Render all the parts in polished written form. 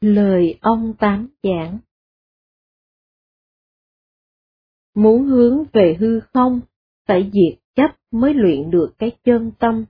Lời ông Tám giảng. Muốn hướng về hư không, phải diệt chấp mới luyện được cái chân tâm.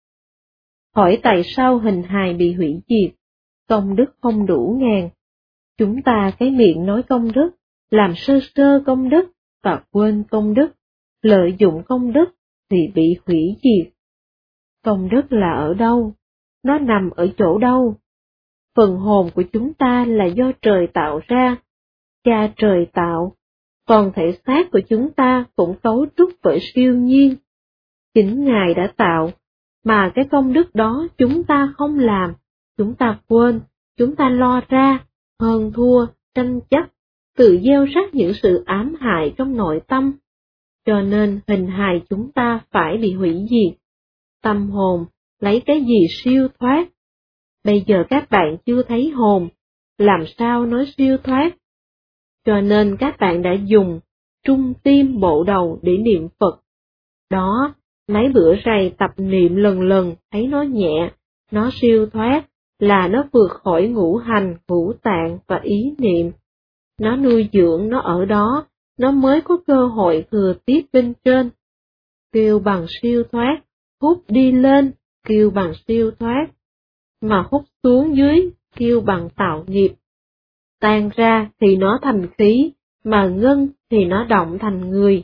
Hỏi tại sao hình hài bị hủy diệt, công đức không đủ ngàn. Chúng ta cái miệng nói công đức, làm sơ sơ công đức và quên công đức, lợi dụng công đức thì bị hủy diệt. Công đức là ở đâu? Nó nằm ở chỗ đâu? Phần hồn của chúng ta là do trời tạo ra, Cha trời tạo, còn thể xác của chúng ta cũng cấu trúc bởi siêu nhiên. Chính Ngài đã tạo, mà cái công đức đó chúng ta không làm, chúng ta quên, chúng ta lo ra, hơn thua, tranh chấp, tự gieo rắc những sự ám hại trong nội tâm. Cho nên hình hài chúng ta phải bị hủy diệt. Tâm hồn, lấy cái gì siêu thoát? Bây giờ các bạn chưa thấy hồn, làm sao nói siêu thoát? Cho nên các bạn đã dùng trung tim bộ đầu để niệm Phật. Đó, mấy bữa rày tập niệm lần lần thấy nó nhẹ, nó siêu thoát, là nó vượt khỏi ngũ hành, ngũ tạng và ý niệm. Nó nuôi dưỡng nó ở đó, nó mới có cơ hội thừa tiếp bên trên. Kêu bằng siêu thoát, hút đi lên, kêu bằng siêu thoát, mà hút xuống dưới, kêu bằng tạo nghiệp. Tan ra thì nó thành khí, mà ngưng thì nó động thành người.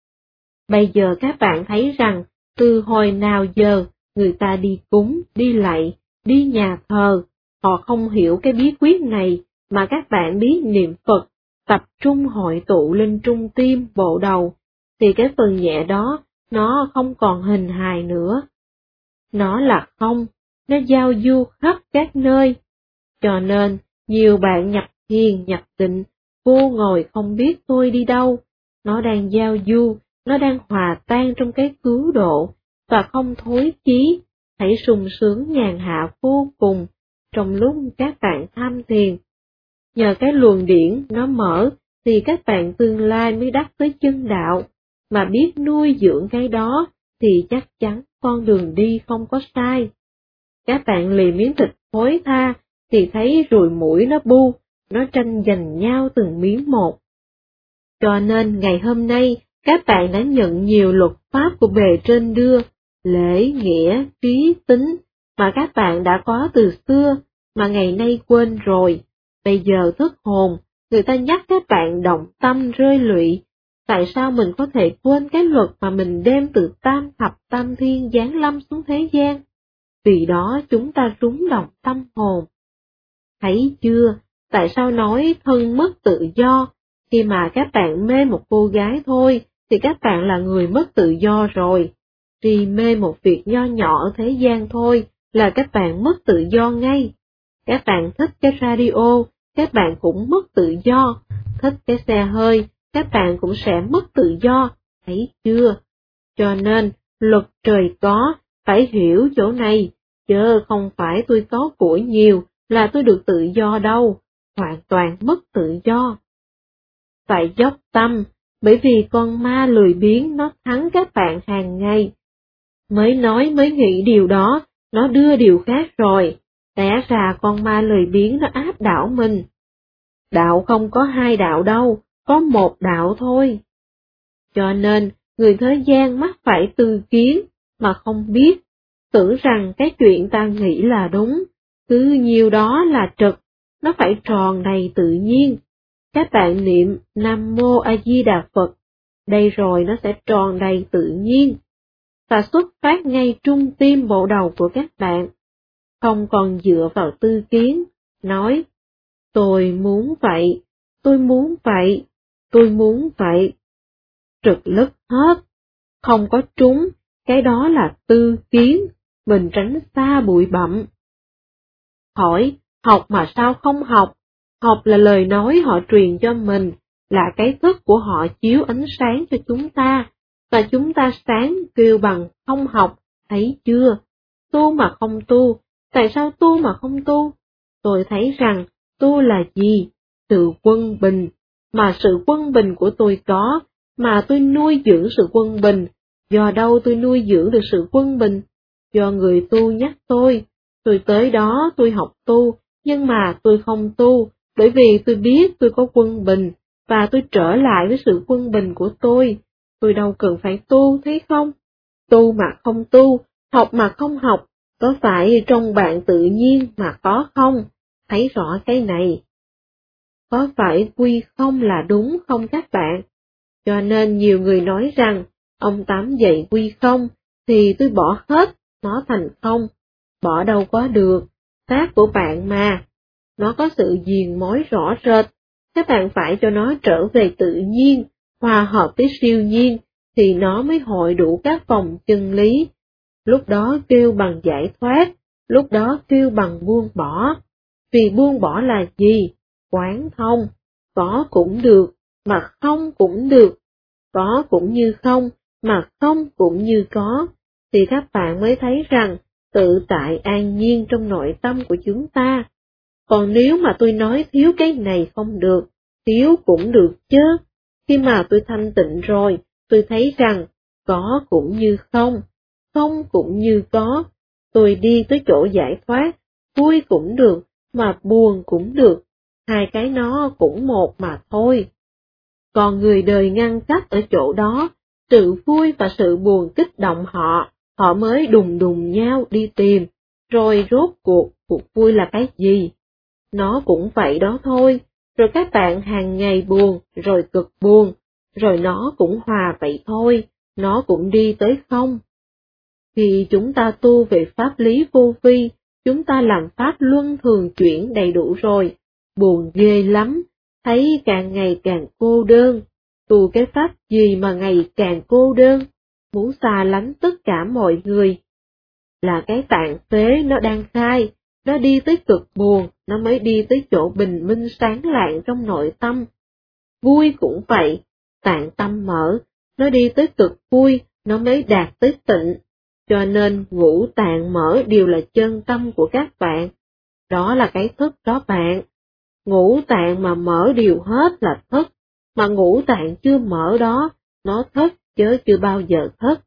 Bây giờ các bạn thấy rằng, từ hồi nào giờ, người ta đi cúng, đi lạy, đi nhà thờ, họ không hiểu cái bí quyết này, mà các bạn biết niệm Phật, tập trung hội tụ lên trung tim, bộ đầu, thì cái phần nhẹ đó, nó không còn hình hài nữa. Nó là không, nó giao du khắp các nơi. Cho nên, nhiều bạn nhập thiền, nhập tịnh, vô ngồi không biết tôi đi đâu, nó đang giao du, nó đang hòa tan trong cái cứu độ, và không thối chí, hãy sung sướng nhàn hạ vô cùng, trong lúc các bạn tham thiền. Nhờ cái luồng điển nó mở, thì các bạn tương lai mới đắc tới chân đạo, mà biết nuôi dưỡng cái đó, thì chắc chắn con đường đi không có sai. Các bạn lì miếng thịt thối tha, thì thấy ruồi muỗi nó bu, nó tranh giành nhau từng miếng một. Cho nên ngày hôm nay, các bạn đã nhận nhiều luật pháp của bề trên đưa, lễ, nghĩa, trí, tính, mà các bạn đã có từ xưa, mà ngày nay quên rồi. Bây giờ thức hồn, người ta nhắc các bạn động tâm rơi lụy. Tại sao mình có thể quên cái luật mà mình đem từ tam thập tam thiên giáng lâm xuống thế gian? Vì đó chúng ta rúng động tâm hồn. Thấy chưa, tại sao nói thân mất tự do? Khi mà các bạn mê một cô gái thôi, thì các bạn là người mất tự do rồi. Vì mê một việc nho nhỏ ở thế gian thôi, là các bạn mất tự do ngay. Các bạn thích cái radio, các bạn cũng mất tự do. Thích cái xe hơi, các bạn cũng sẽ mất tự do. Thấy chưa? Cho nên, luật trời có, phải hiểu chỗ này, chứ không phải tôi có của nhiều là tôi được tự do đâu, hoàn toàn mất tự do. Phải dốc tâm, bởi vì con ma lười biếng nó thắng các bạn hàng ngày. Mới nói mới nghĩ điều đó, nó đưa điều khác rồi, té ra con ma lười biếng nó áp đảo mình. Đạo không có hai đạo đâu, có một đạo thôi. Cho nên, người thế gian mắc phải tư kiến, mà không biết, tưởng rằng cái chuyện ta nghĩ là đúng, cứ nhiêu đó là trực, nó phải tròn đầy tự nhiên. Các bạn niệm Nam Mô A Di Đà Phật, đây rồi nó sẽ tròn đầy tự nhiên, và xuất phát ngay trung tim bộ đầu của các bạn, không còn dựa vào tư kiến, nói, tôi muốn vậy, tôi muốn vậy, tôi muốn vậy. Trực lức hết, không có trúng, cái đó là tư kiến, mình tránh xa bụi bặm. Hỏi, học mà sao không học? Học là lời nói họ truyền cho mình, là cái thức của họ chiếu ánh sáng cho chúng ta, và chúng ta sáng kêu bằng không học, thấy chưa? Tu mà không tu, tại sao tu mà không tu? Tôi thấy rằng, tu là gì? Sự quân bình, mà sự quân bình của tôi có, mà tôi nuôi dưỡng sự quân bình. Do đâu tôi nuôi dưỡng được sự quân bình? Do người tu nhắc tôi tới đó tôi học tu, nhưng mà tôi không tu, bởi vì tôi biết tôi có quân bình, và tôi trở lại với sự quân bình của tôi đâu cần phải tu, thấy không? Tu mà không tu, học mà không học, có phải trong bạn tự nhiên mà có không? Thấy rõ cái này. Có phải quy không là đúng không các bạn? Cho nên nhiều người nói rằng, ông Tám dạy quy không, thì tôi bỏ hết, nó thành không. Bỏ đâu có được, xác của bạn mà. Nó có sự diền mối rõ rệt, các bạn phải cho nó trở về tự nhiên, hòa hợp với siêu nhiên, thì nó mới hội đủ các vòng chân lý. Lúc đó kêu bằng giải thoát, lúc đó kêu bằng buông bỏ. Vì buông bỏ là gì? Quán thông, có cũng được, mà không cũng được, có cũng như không, mà không cũng như có, thì các bạn mới thấy rằng tự tại an nhiên trong nội tâm của chúng ta. Còn nếu mà tôi nói thiếu cái này không được, thiếu cũng được chứ. Khi mà tôi thanh tịnh rồi, tôi thấy rằng có cũng như không, không cũng như có. Tôi đi tới chỗ giải thoát, vui cũng được, mà buồn cũng được, hai cái nó cũng một mà thôi. Còn người đời ngăn cách ở chỗ đó, sự vui và sự buồn kích động họ mới đùng đùng nhau đi tìm, rồi rốt cuộc vui là cái gì? Nó cũng vậy đó thôi, rồi các bạn hàng ngày buồn, rồi cực buồn, rồi nó cũng hòa vậy thôi, nó cũng đi tới không. Khi chúng ta tu về pháp lý vô vi, chúng ta làm pháp luân thường chuyển đầy đủ rồi, buồn ghê lắm, thấy càng ngày càng cô đơn, tu cái pháp gì mà ngày càng cô đơn, muốn xa lánh tất cả mọi người. Là cái tạng phế nó đang khai, nó đi tới cực buồn, nó mới đi tới chỗ bình minh sáng lạng trong nội tâm. Vui cũng vậy, tạng tâm mở, nó đi tới cực vui, nó mới đạt tới tịnh. Cho nên ngũ tạng mở đều là chân tâm của các bạn. Đó là cái thức đó bạn. Ngũ tạng mà mở đều hết là thức, mà ngũ tạng chưa mở đó, nó thất chứ chưa bao giờ thất.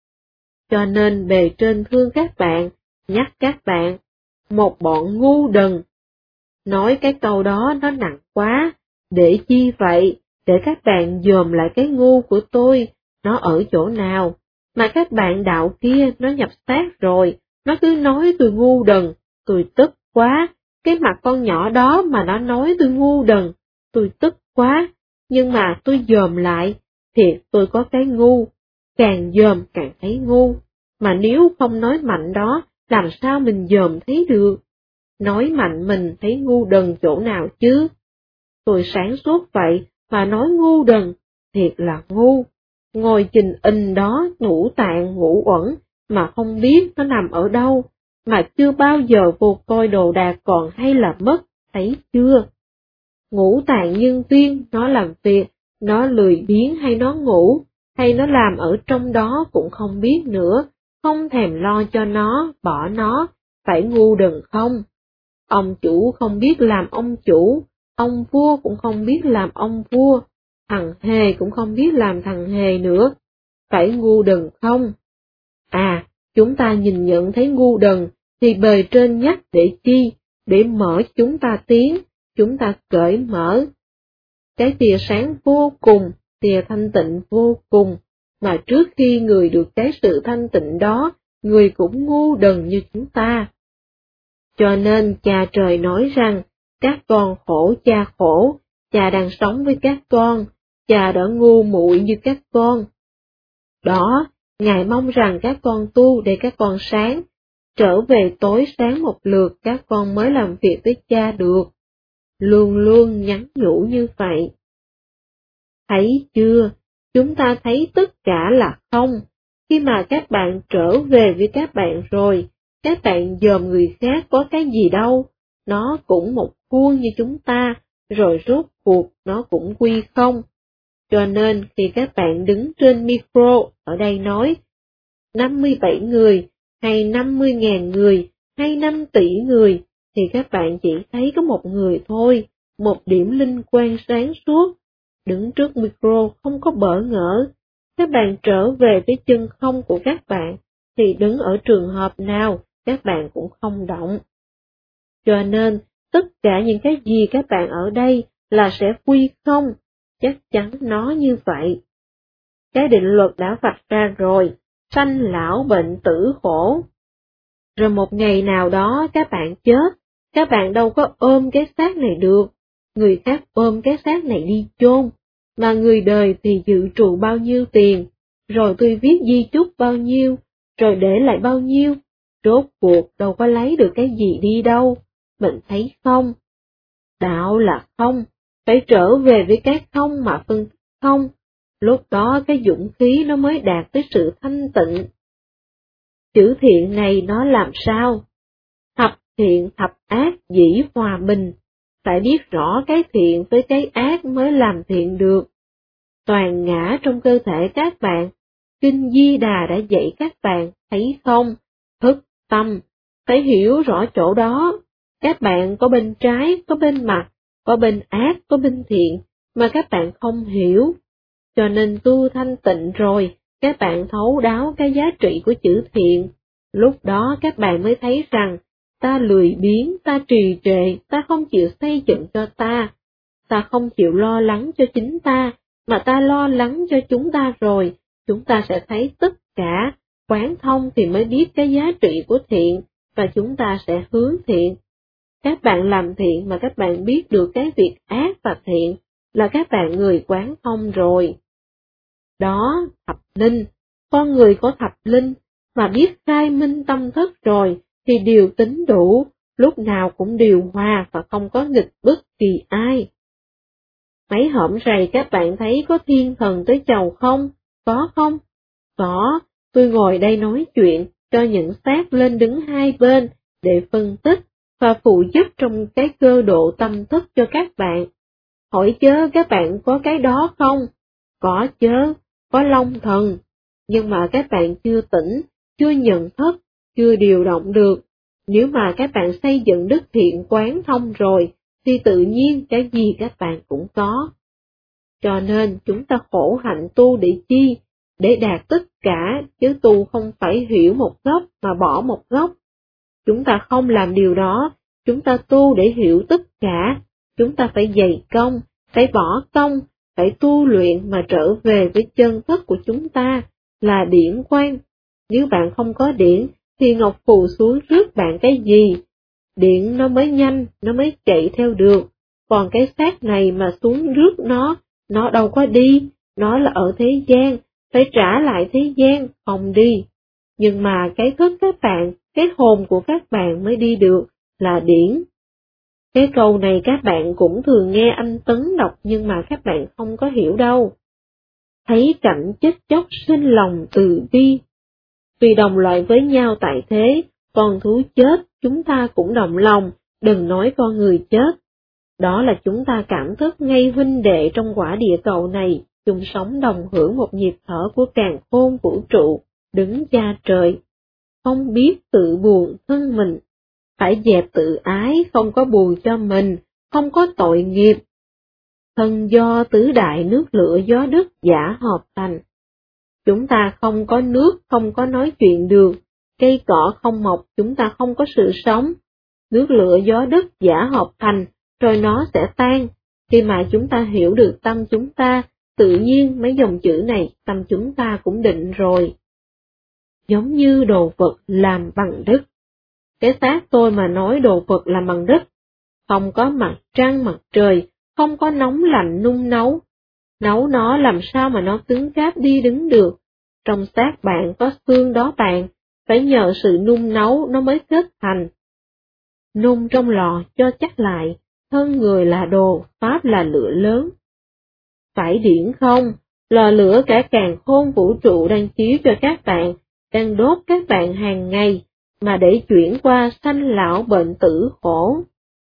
Cho nên bề trên thương các bạn, nhắc các bạn, một bọn ngu đần. Nói cái câu đó nó nặng quá, để chi vậy, để các bạn dòm lại cái ngu của tôi, nó ở chỗ nào, mà các bạn đạo kia nó nhập xác rồi, nó cứ nói tôi ngu đần, tôi tức quá, cái mặt con nhỏ đó mà nó nói tôi ngu đần, tôi tức quá, nhưng mà tôi dòm lại, thiệt tôi có cái ngu, càng dòm càng thấy ngu, mà nếu không nói mạnh đó, làm sao mình dòm thấy được? Nói mạnh mình thấy ngu đần chỗ nào chứ? Tôi sáng suốt vậy, mà nói ngu đần, thiệt là ngu. Ngồi trình in đó ngũ tạng ngũ uẩn, mà không biết nó nằm ở đâu, mà chưa bao giờ vô coi đồ đạc còn hay là mất, thấy chưa? Ngũ tạng nhân duyên, nó làm việc, nó lười biếng hay nó ngủ, hay nó làm ở trong đó cũng không biết nữa, không thèm lo cho nó, bỏ nó, phải ngu đần không? Ông chủ không biết làm ông chủ, ông vua cũng không biết làm ông vua, thằng hề cũng không biết làm thằng hề nữa, phải ngu đần không? À, chúng ta nhìn nhận thấy ngu đần, thì bề trên nhắc để chi, để mở chúng ta tiến, chúng ta cởi mở. Cái tia sáng vô cùng, tia thanh tịnh vô cùng, mà trước khi người được cái sự thanh tịnh đó, người cũng ngu đần như chúng ta. Cho nên cha trời nói rằng, các con khổ, cha đang sống với các con, cha đã ngu muội như các con. Đó, Ngài mong rằng các con tu để các con sáng, trở về tối sáng một lượt các con mới làm việc với cha được. Luôn luôn nhắn nhủ như vậy. Thấy chưa, chúng ta thấy tất cả là không, khi mà các bạn trở về với các bạn rồi, các bạn dòm người khác có cái gì đâu, nó cũng một khuôn như chúng ta, rồi rốt cuộc nó cũng quy không. Cho nên khi các bạn đứng trên micro ở đây nói 57 người, hay 50.000 người, hay 5 tỷ người, thì các bạn chỉ thấy có một người thôi, một điểm linh quang sáng suốt. Đứng trước micro không có bỡ ngỡ, các bạn trở về với chân không của các bạn, thì đứng ở trường hợp nào, các bạn cũng không động. Cho nên, tất cả những cái gì các bạn ở đây là sẽ quy không, chắc chắn nó như vậy. Cái định luật đã vạch ra rồi, sanh lão bệnh tử khổ. Rồi một ngày nào đó các bạn chết, các bạn đâu có ôm cái xác này được, người khác ôm cái xác này đi chôn, mà người đời thì dự trù bao nhiêu tiền, rồi tôi viết di chúc bao nhiêu, rồi để lại bao nhiêu, rốt cuộc đâu có lấy được cái gì đi đâu, mình thấy không? Đạo là không, phải trở về với cái không mà phân tích không, lúc đó cái dũng khí nó mới đạt tới sự thanh tịnh. Chữ thiện này nó làm sao? Thập thiện thập ác dĩ hòa bình, phải biết rõ cái thiện với cái ác mới làm thiện được. Toàn ngã trong cơ thể các bạn, Kinh Di Đà đã dạy các bạn, thấy không? Thức tâm, phải hiểu rõ chỗ đó. Các bạn có bên trái, có bên mặt, có bên ác, có bên thiện, mà các bạn không hiểu. Cho nên tu thanh tịnh rồi, các bạn thấu đáo cái giá trị của chữ thiện. Lúc đó các bạn mới thấy rằng, ta lười biếng, ta trì trệ, ta không chịu xây dựng cho ta không chịu lo lắng cho chính ta, mà ta lo lắng cho chúng ta rồi, chúng ta sẽ thấy tất cả, quán thông thì mới biết cái giá trị của thiện, và chúng ta sẽ hướng thiện. Các bạn làm thiện mà các bạn biết được cái việc ác và thiện, là các bạn người quán thông rồi. Đó, thập linh, con người có thập linh, mà biết khai minh tâm thức rồi, thì điều tính đủ, lúc nào cũng điều hòa và không có nghịch bất kỳ ai. Mấy hôm rày các bạn thấy có thiên thần tới chầu không? Có không? Có, tôi ngồi đây nói chuyện, cho những xác lên đứng hai bên, để phân tích, và phụ giúp trong cái cơ độ tâm thức cho các bạn. Hỏi chớ các bạn có cái đó không? Có chớ, có long thần, nhưng mà các bạn chưa tỉnh, chưa nhận thức, chưa điều động được. Nếu mà các bạn xây dựng đức thiện quán thông rồi, thì tự nhiên cái gì các bạn cũng có. Cho nên chúng ta khổ hạnh tu để chi? Để đạt tất cả, chứ tu không phải hiểu một góc mà bỏ một góc. Chúng ta không làm điều đó, chúng ta tu để hiểu tất cả, chúng ta phải dày công, phải bỏ công, phải tu luyện mà trở về với chân thức của chúng ta, là điển quang. Nếu bạn không có điển, thì Ngọc Phù xuống rước bạn cái gì? Điển nó mới nhanh, nó mới chạy theo được, còn cái xác này mà xuống rước nó đâu có đi, nó là ở thế gian, phải trả lại thế gian, không đi. Nhưng mà cái thức các bạn, cái hồn của các bạn mới đi được, là điển. Cái câu này các bạn cũng thường nghe anh Tấn đọc nhưng mà các bạn không có hiểu đâu. Thấy cảnh chết chóc sinh lòng từ bi. Vì đồng loại với nhau tại thế, con thú chết, chúng ta cũng động lòng, đừng nói con người chết. Đó là chúng ta cảm thức ngay huynh đệ trong quả địa cầu này, chung sống đồng hưởng một nhịp thở của càn khôn vũ trụ, đứng cha trời. Không biết tự buồn thân mình, phải dẹp tự ái, không có buồn cho mình, không có tội nghiệp. Thân do tứ đại nước lửa gió đất giả hợp thành. Chúng ta không có nước, không có nói chuyện được, cây cỏ không mọc, chúng ta không có sự sống. Nước lửa gió đất giả hợp thành, rồi nó sẽ tan. Khi mà chúng ta hiểu được tâm chúng ta, tự nhiên mấy dòng chữ này tâm chúng ta cũng định rồi. Giống như đồ vật làm bằng đất. Cái xác tôi mà nói đồ vật làm bằng đất, không có mặt trăng mặt trời, không có nóng lạnh nung nấu. Nấu nó làm sao mà nó cứng cáp đi đứng được. Trong xác bạn có xương đó bạn, phải nhờ sự nung nấu nó mới kết thành. Nung trong lò cho chắc lại, thân người là đồ, pháp là lửa lớn. Phải điển không, lò lửa cả càn khôn vũ trụ đang chiếu cho các bạn, đang đốt các bạn hàng ngày, mà để chuyển qua sanh lão bệnh tử khổ.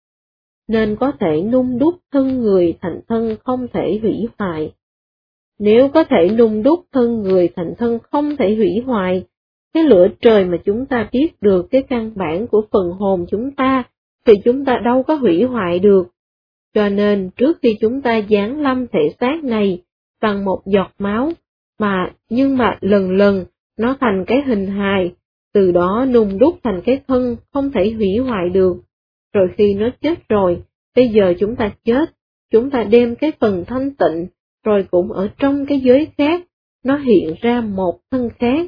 Nên có thể nung đúc thân người thành thân không thể hủy hoại. Nếu có thể nung đúc thân người thành thân không thể hủy hoại, cái lửa trời mà chúng ta biết được cái căn bản của phần hồn chúng ta, thì chúng ta đâu có hủy hoại được. Cho nên trước khi chúng ta giáng lâm thể xác này bằng một giọt máu, nhưng mà lần lần nó thành cái hình hài, từ đó nung đúc thành cái thân không thể hủy hoại được, rồi khi nó chết rồi, bây giờ chúng ta chết, chúng ta đem cái phần thanh tịnh, rồi cũng ở trong cái giới khác, nó hiện ra một thân khác.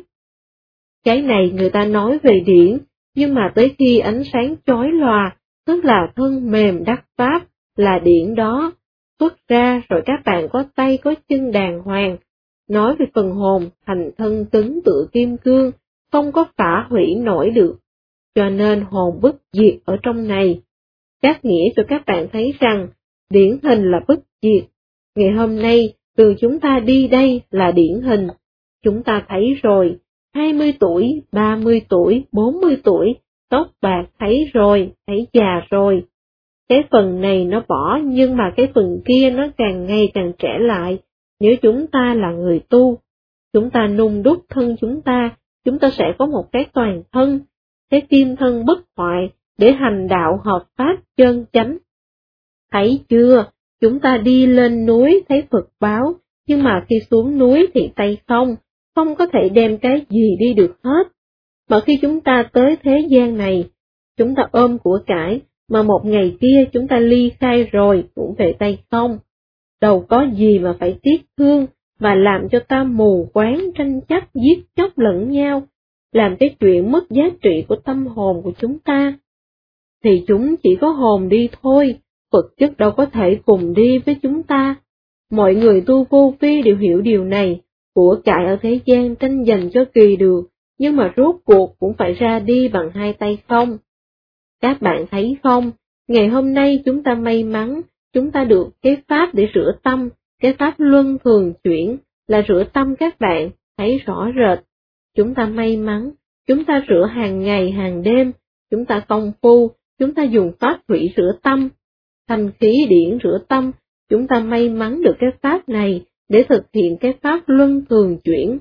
Cái này người ta nói về điển, nhưng mà tới khi ánh sáng chói lòa, tức là thân mềm đắc pháp, là điển đó, xuất ra rồi các bạn có tay có chân đàng hoàng, nói về phần hồn thành thân cứng tựa kim cương, không có phá hủy nổi được, cho nên hồn bất diệt ở trong này. Các nghĩa cho các bạn thấy rằng, điển hình là bất diệt. Ngày hôm nay, từ chúng ta đi đây là điển hình. Chúng ta thấy rồi, 20 tuổi, 30 tuổi, 40 tuổi, tóc bạc thấy rồi, thấy già rồi. Cái phần này nó bỏ nhưng mà cái phần kia nó càng ngày càng trẻ lại. Nếu chúng ta là người tu, chúng ta nung đúc thân chúng ta sẽ có một cái toàn thân, cái kim thân bất hoại để hành đạo hợp pháp chân chánh. Thấy chưa, chúng ta đi lên núi thấy Phật báo, nhưng mà khi xuống núi thì tay không có thể đem cái gì đi được hết. Mà khi chúng ta tới thế gian này, chúng ta ôm của cải, mà một ngày kia chúng ta ly khai rồi cũng về tay không. Đâu có gì mà phải tiếc thương, và làm cho ta mù quáng tranh chấp giết chóc lẫn nhau, làm cái chuyện mất giá trị của tâm hồn của chúng ta. Thì chúng chỉ có hồn đi thôi, vật chất đâu có thể cùng đi với chúng ta. Mọi người tu vô vi đều hiểu điều này, của cải ở thế gian tranh giành cho kỳ được, nhưng mà rốt cuộc cũng phải ra đi bằng hai tay không. Các bạn thấy không, ngày hôm nay chúng ta may mắn, chúng ta được cái pháp để rửa tâm, cái pháp luân thường chuyển, là rửa tâm các bạn, thấy rõ rệt. Chúng ta may mắn, chúng ta rửa hàng ngày hàng đêm, chúng ta công phu, chúng ta dùng pháp thủy rửa tâm, thanh khí điển rửa tâm, chúng ta may mắn được cái pháp này để thực hiện cái pháp luân thường chuyển.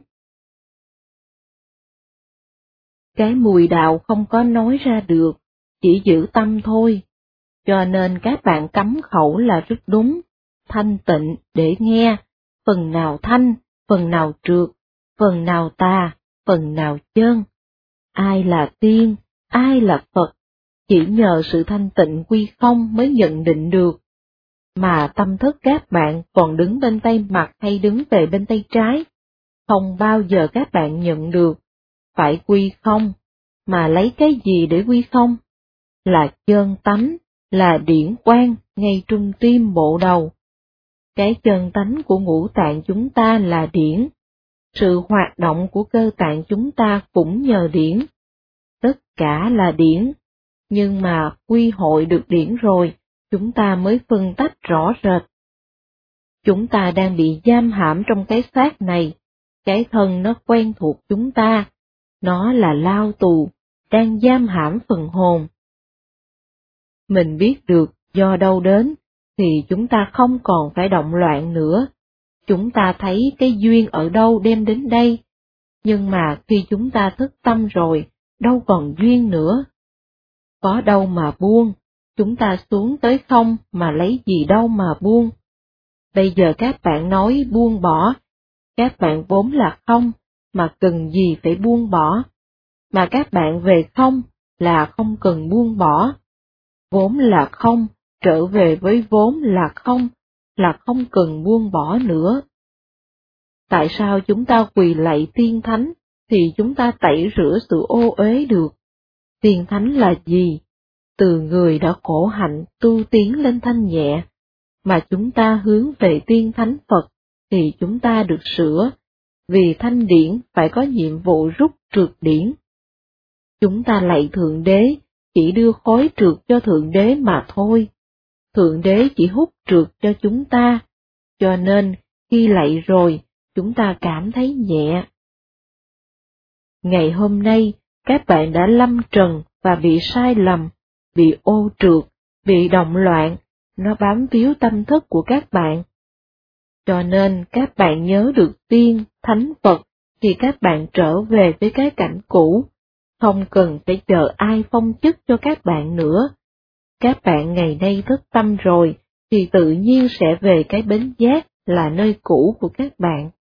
Cái mùi đạo không có nói ra được, chỉ giữ tâm thôi, cho nên các bạn cấm khẩu là rất đúng, thanh tịnh để nghe, phần nào thanh, phần nào trượt, phần nào tà, phần nào chân. Ai là tiên, ai là Phật, chỉ nhờ sự thanh tịnh quy không mới nhận định được. Mà tâm thức các bạn còn đứng bên tay mặt hay đứng về bên tay trái, không bao giờ các bạn nhận được, phải quy không, mà lấy cái gì để quy không? Là chân tánh, là điển quang ngay trung tim bộ đầu. Cái chân tánh của ngũ tạng chúng ta là điển, sự hoạt động của cơ tạng chúng ta cũng nhờ điển. Tất cả là điển, nhưng mà quy hội được điển rồi, chúng ta mới phân tách rõ rệt. Chúng ta đang bị giam hãm trong cái xác này, cái thân nó quen thuộc chúng ta, nó là lao tù, đang giam hãm phần hồn. Mình biết được do đâu đến, thì chúng ta không còn phải động loạn nữa. Chúng ta thấy cái duyên ở đâu đem đến đây, nhưng mà khi chúng ta thức tâm rồi, đâu còn duyên nữa. Có đâu mà buông, chúng ta xuống tới không mà lấy gì đâu mà buông. Bây giờ các bạn nói buông bỏ, các bạn vốn là không, mà cần gì phải buông bỏ. Mà các bạn về không là không cần buông bỏ. Vốn là không, trở về với vốn là không cần buông bỏ nữa. Tại sao chúng ta quỳ lạy tiên thánh, thì chúng ta tẩy rửa sự ô uế được? Tiên thánh là gì? Từ người đã khổ hạnh tu tiến lên thanh nhẹ, mà chúng ta hướng về tiên thánh Phật, thì chúng ta được sửa, vì thanh điển phải có nhiệm vụ rút trượt điển. Chúng ta lạy Thượng Đế, chỉ đưa khối trượt cho Thượng Đế mà thôi. Thượng Đế chỉ hút trượt cho chúng ta, cho nên khi lạy rồi, chúng ta cảm thấy nhẹ. Ngày hôm nay, các bạn đã lâm trần và bị sai lầm, bị ô trượt, bị động loạn, nó bám víu tâm thức của các bạn. Cho nên các bạn nhớ được tiên, thánh Phật, thì các bạn trở về với cái cảnh cũ, không cần phải chờ ai phong chức cho các bạn nữa. Các bạn ngày nay thức tâm rồi, thì tự nhiên sẽ về cái bến giác là nơi cũ của các bạn.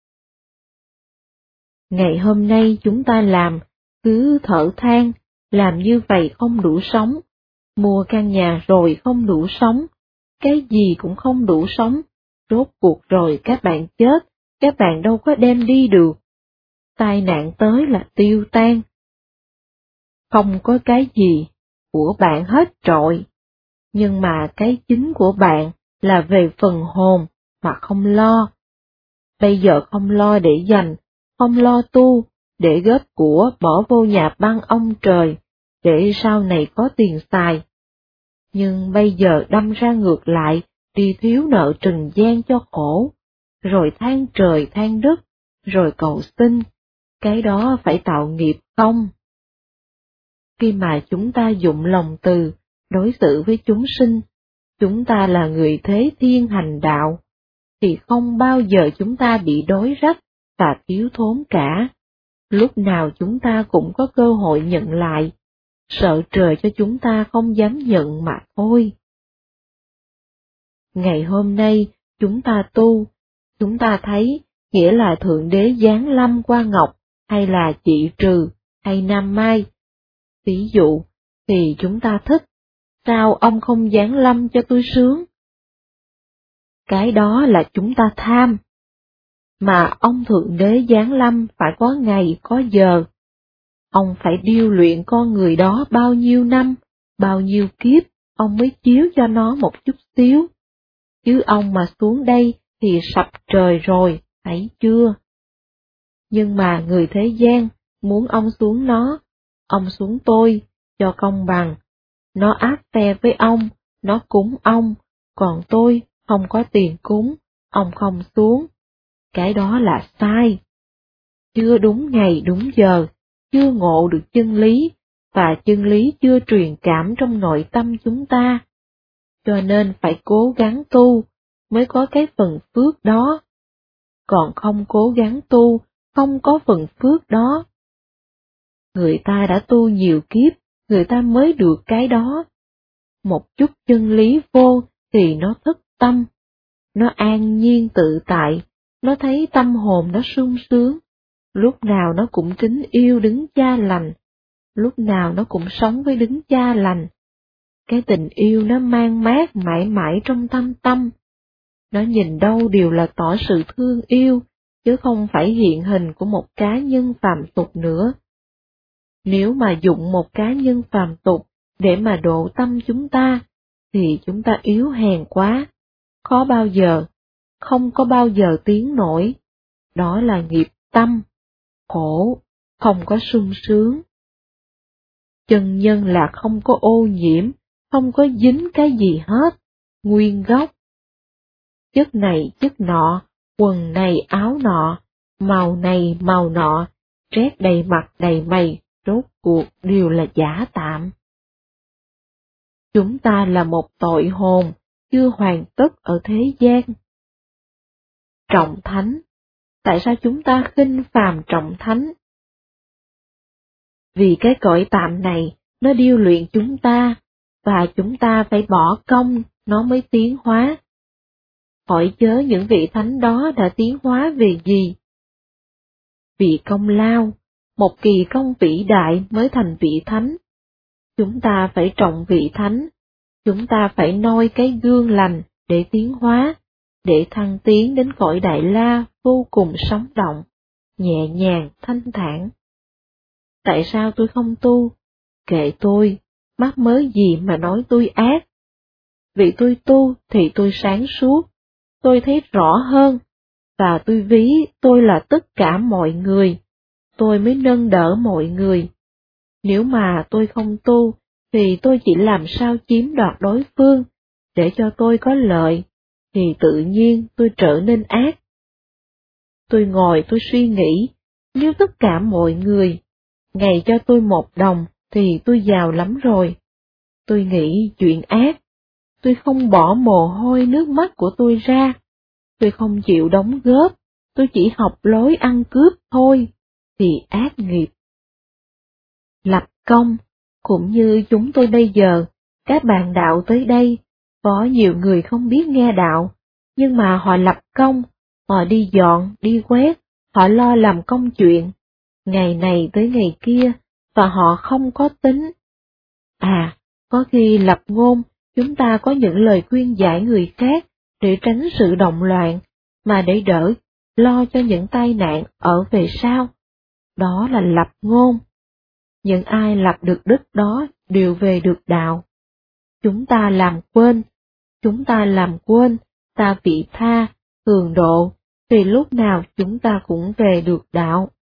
Ngày hôm nay chúng ta làm, cứ thở than, làm như vậy không đủ sống. mua căn nhà rồi không đủ sống, cái gì cũng không đủ sống, rốt cuộc rồi các bạn chết, các bạn đâu có đem đi được. Tai nạn tới là tiêu tan. Không có cái gì của bạn hết trọi, nhưng mà cái chính của bạn là về phần hồn mà không lo. Bây giờ không lo để dành, không lo tu, để góp của bỏ vô nhà băng ông trời, để sau này có tiền xài. Nhưng bây giờ đâm ra ngược lại, đi thiếu nợ trần gian cho khổ, rồi than trời than đất, rồi cầu xin, cái đó phải tạo nghiệp không? Khi mà chúng ta dụng lòng từ, đối xử với chúng sinh, chúng ta là người thế thiên hành đạo, thì không bao giờ chúng ta bị đói rách và thiếu thốn cả. Lúc nào chúng ta cũng có cơ hội nhận lại, sợ trời cho chúng ta không dám nhận mà thôi. Ngày hôm nay, chúng ta tu, chúng ta thấy, nghĩa là Thượng Đế giáng lâm qua Ngọc, hay là Chị Trừ, hay Nam Mai. Ví dụ, thì chúng ta thích, sao ông không giáng lâm cho tôi sướng? Cái đó là chúng ta tham. Mà ông Thượng Đế giáng lâm phải có ngày có giờ. Ông phải điêu luyện con người đó bao nhiêu năm, bao nhiêu kiếp, ông mới chiếu cho nó một chút xíu. Chứ ông mà xuống đây thì sập trời rồi, thấy chưa? Nhưng mà người thế gian, muốn ông xuống nó, ông xuống tôi, cho công bằng. Nó ác te với ông, nó cúng ông, còn tôi không có tiền cúng, ông không xuống. Cái đó là sai. Chưa đúng ngày đúng giờ, chưa ngộ được chân lý, và chân lý chưa truyền cảm trong nội tâm chúng ta. Cho nên phải cố gắng tu, mới có cái phần phước đó. Còn không cố gắng tu, không có phần phước đó. Người ta đã tu nhiều kiếp, người ta mới được cái đó. Một chút chân lý vô thì nó thức tâm, nó an nhiên tự tại, nó thấy tâm hồn nó sung sướng, lúc nào nó cũng kính yêu đứng cha lành, lúc nào nó cũng sống với đứng cha lành. Cái tình yêu nó mang mát mãi mãi trong thâm tâm, nó nhìn đâu đều là tỏ sự thương yêu, chứ không phải hiện hình của một cá nhân phàm tục nữa. Nếu mà dụng một cá nhân phàm tục để mà độ tâm chúng ta, thì chúng ta yếu hèn quá, khó bao giờ, không có bao giờ tiến nổi. Đó là nghiệp tâm, khổ, không có sung sướng. Chân nhân là không có ô nhiễm, không có dính cái gì hết, nguyên gốc. Chất này chất nọ, quần này áo nọ, màu này màu nọ, rét đầy mặt đầy mày, rốt cuộc đều là giả tạm. Chúng ta là một tội hồn, chưa hoàn tất ở thế gian. Trọng thánh. Tại sao chúng ta khinh phàm trọng thánh? Vì cái cõi tạm này, nó điêu luyện chúng ta, và chúng ta phải bỏ công, nó mới tiến hóa. Hỏi chớ những vị thánh đó đã tiến hóa về gì? Vì công lao, một kỳ công vĩ đại mới thành vị thánh. Chúng ta phải trọng vị thánh, chúng ta phải noi cái gương lành để tiến hóa, để thăng tiến đến cõi Đại La vô cùng sống động, nhẹ nhàng, thanh thản. Tại sao tôi không tu? Kệ tôi, mắc mớ gì mà nói tôi ác. Vì tôi tu thì tôi sáng suốt, tôi thấy rõ hơn, và tôi ví tôi là tất cả mọi người, tôi mới nâng đỡ mọi người. Nếu mà tôi không tu, thì tôi chỉ làm sao chiếm đoạt đối phương, để cho tôi có lợi, thì tự nhiên tôi trở nên ác. Tôi ngồi tôi suy nghĩ, nếu tất cả mọi người, ngày cho tôi 1 đồng thì tôi giàu lắm rồi. Tôi nghĩ chuyện ác, tôi không bỏ mồ hôi nước mắt của tôi ra, tôi không chịu đóng góp, tôi chỉ học lối ăn cướp thôi, thì ác nghiệp. Lập công, cũng như chúng tôi bây giờ, các bạn đạo tới đây, có nhiều người không biết nghe đạo, nhưng mà họ lập công, họ đi dọn, đi quét, họ lo làm công chuyện, ngày này tới ngày kia, và họ không có tính. À, Có khi lập ngôn, chúng ta có những lời khuyên giải người khác để tránh sự động loạn, mà để đỡ, lo cho những tai nạn ở về sau. Đó là lập ngôn. Những ai lập được đức đó đều về được đạo. Chúng ta làm quên, ta vị tha, thường độ, thì lúc nào chúng ta cũng về được đạo.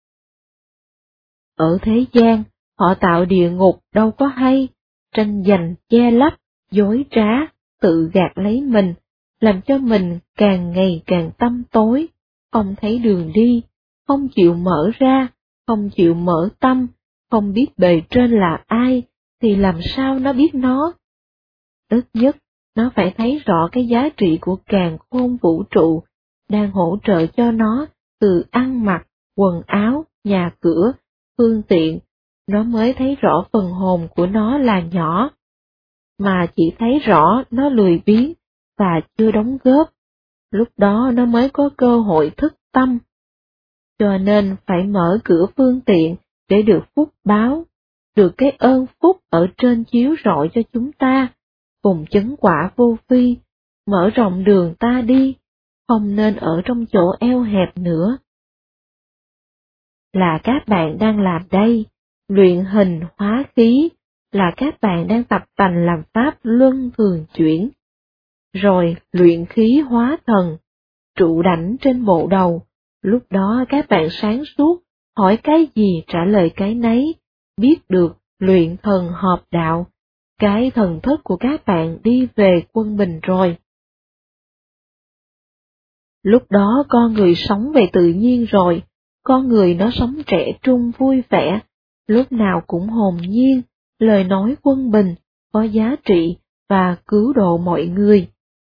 Ở thế gian, họ tạo địa ngục đâu có hay, tranh giành che lấp, dối trá, tự gạt lấy mình, làm cho mình càng ngày càng tăm tối, không thấy đường đi, không chịu mở ra, không chịu mở tâm, không biết bề trên là ai, thì làm sao nó biết nó? Ít nhất, nó phải thấy rõ cái giá trị của càn khôn vũ trụ, đang hỗ trợ cho nó từ ăn mặc, quần áo, nhà cửa, phương tiện, nó mới thấy rõ phần hồn của nó là nhỏ, mà chỉ thấy rõ nó lười biếng và chưa đóng góp, lúc đó nó mới có cơ hội thức tâm. Cho nên phải mở cửa phương tiện để được phúc báo, được cái ơn phúc ở trên chiếu rọi cho chúng ta, cùng chứng quả vô phi, mở rộng đường ta đi, không nên ở trong chỗ eo hẹp nữa. Là các bạn đang làm đây, luyện hình hóa khí, là các bạn đang tập tành làm pháp luân thường chuyển. Rồi luyện khí hóa thần, trụ đảnh trên bộ đầu, lúc đó các bạn sáng suốt, hỏi cái gì trả lời cái nấy, biết được luyện thần hợp đạo, cái thần thức của các bạn đi về quân bình rồi. Lúc đó con người sống về tự nhiên rồi, con người nó sống trẻ trung vui vẻ, lúc nào cũng hồn nhiên, lời nói quân bình, có giá trị và cứu độ mọi người.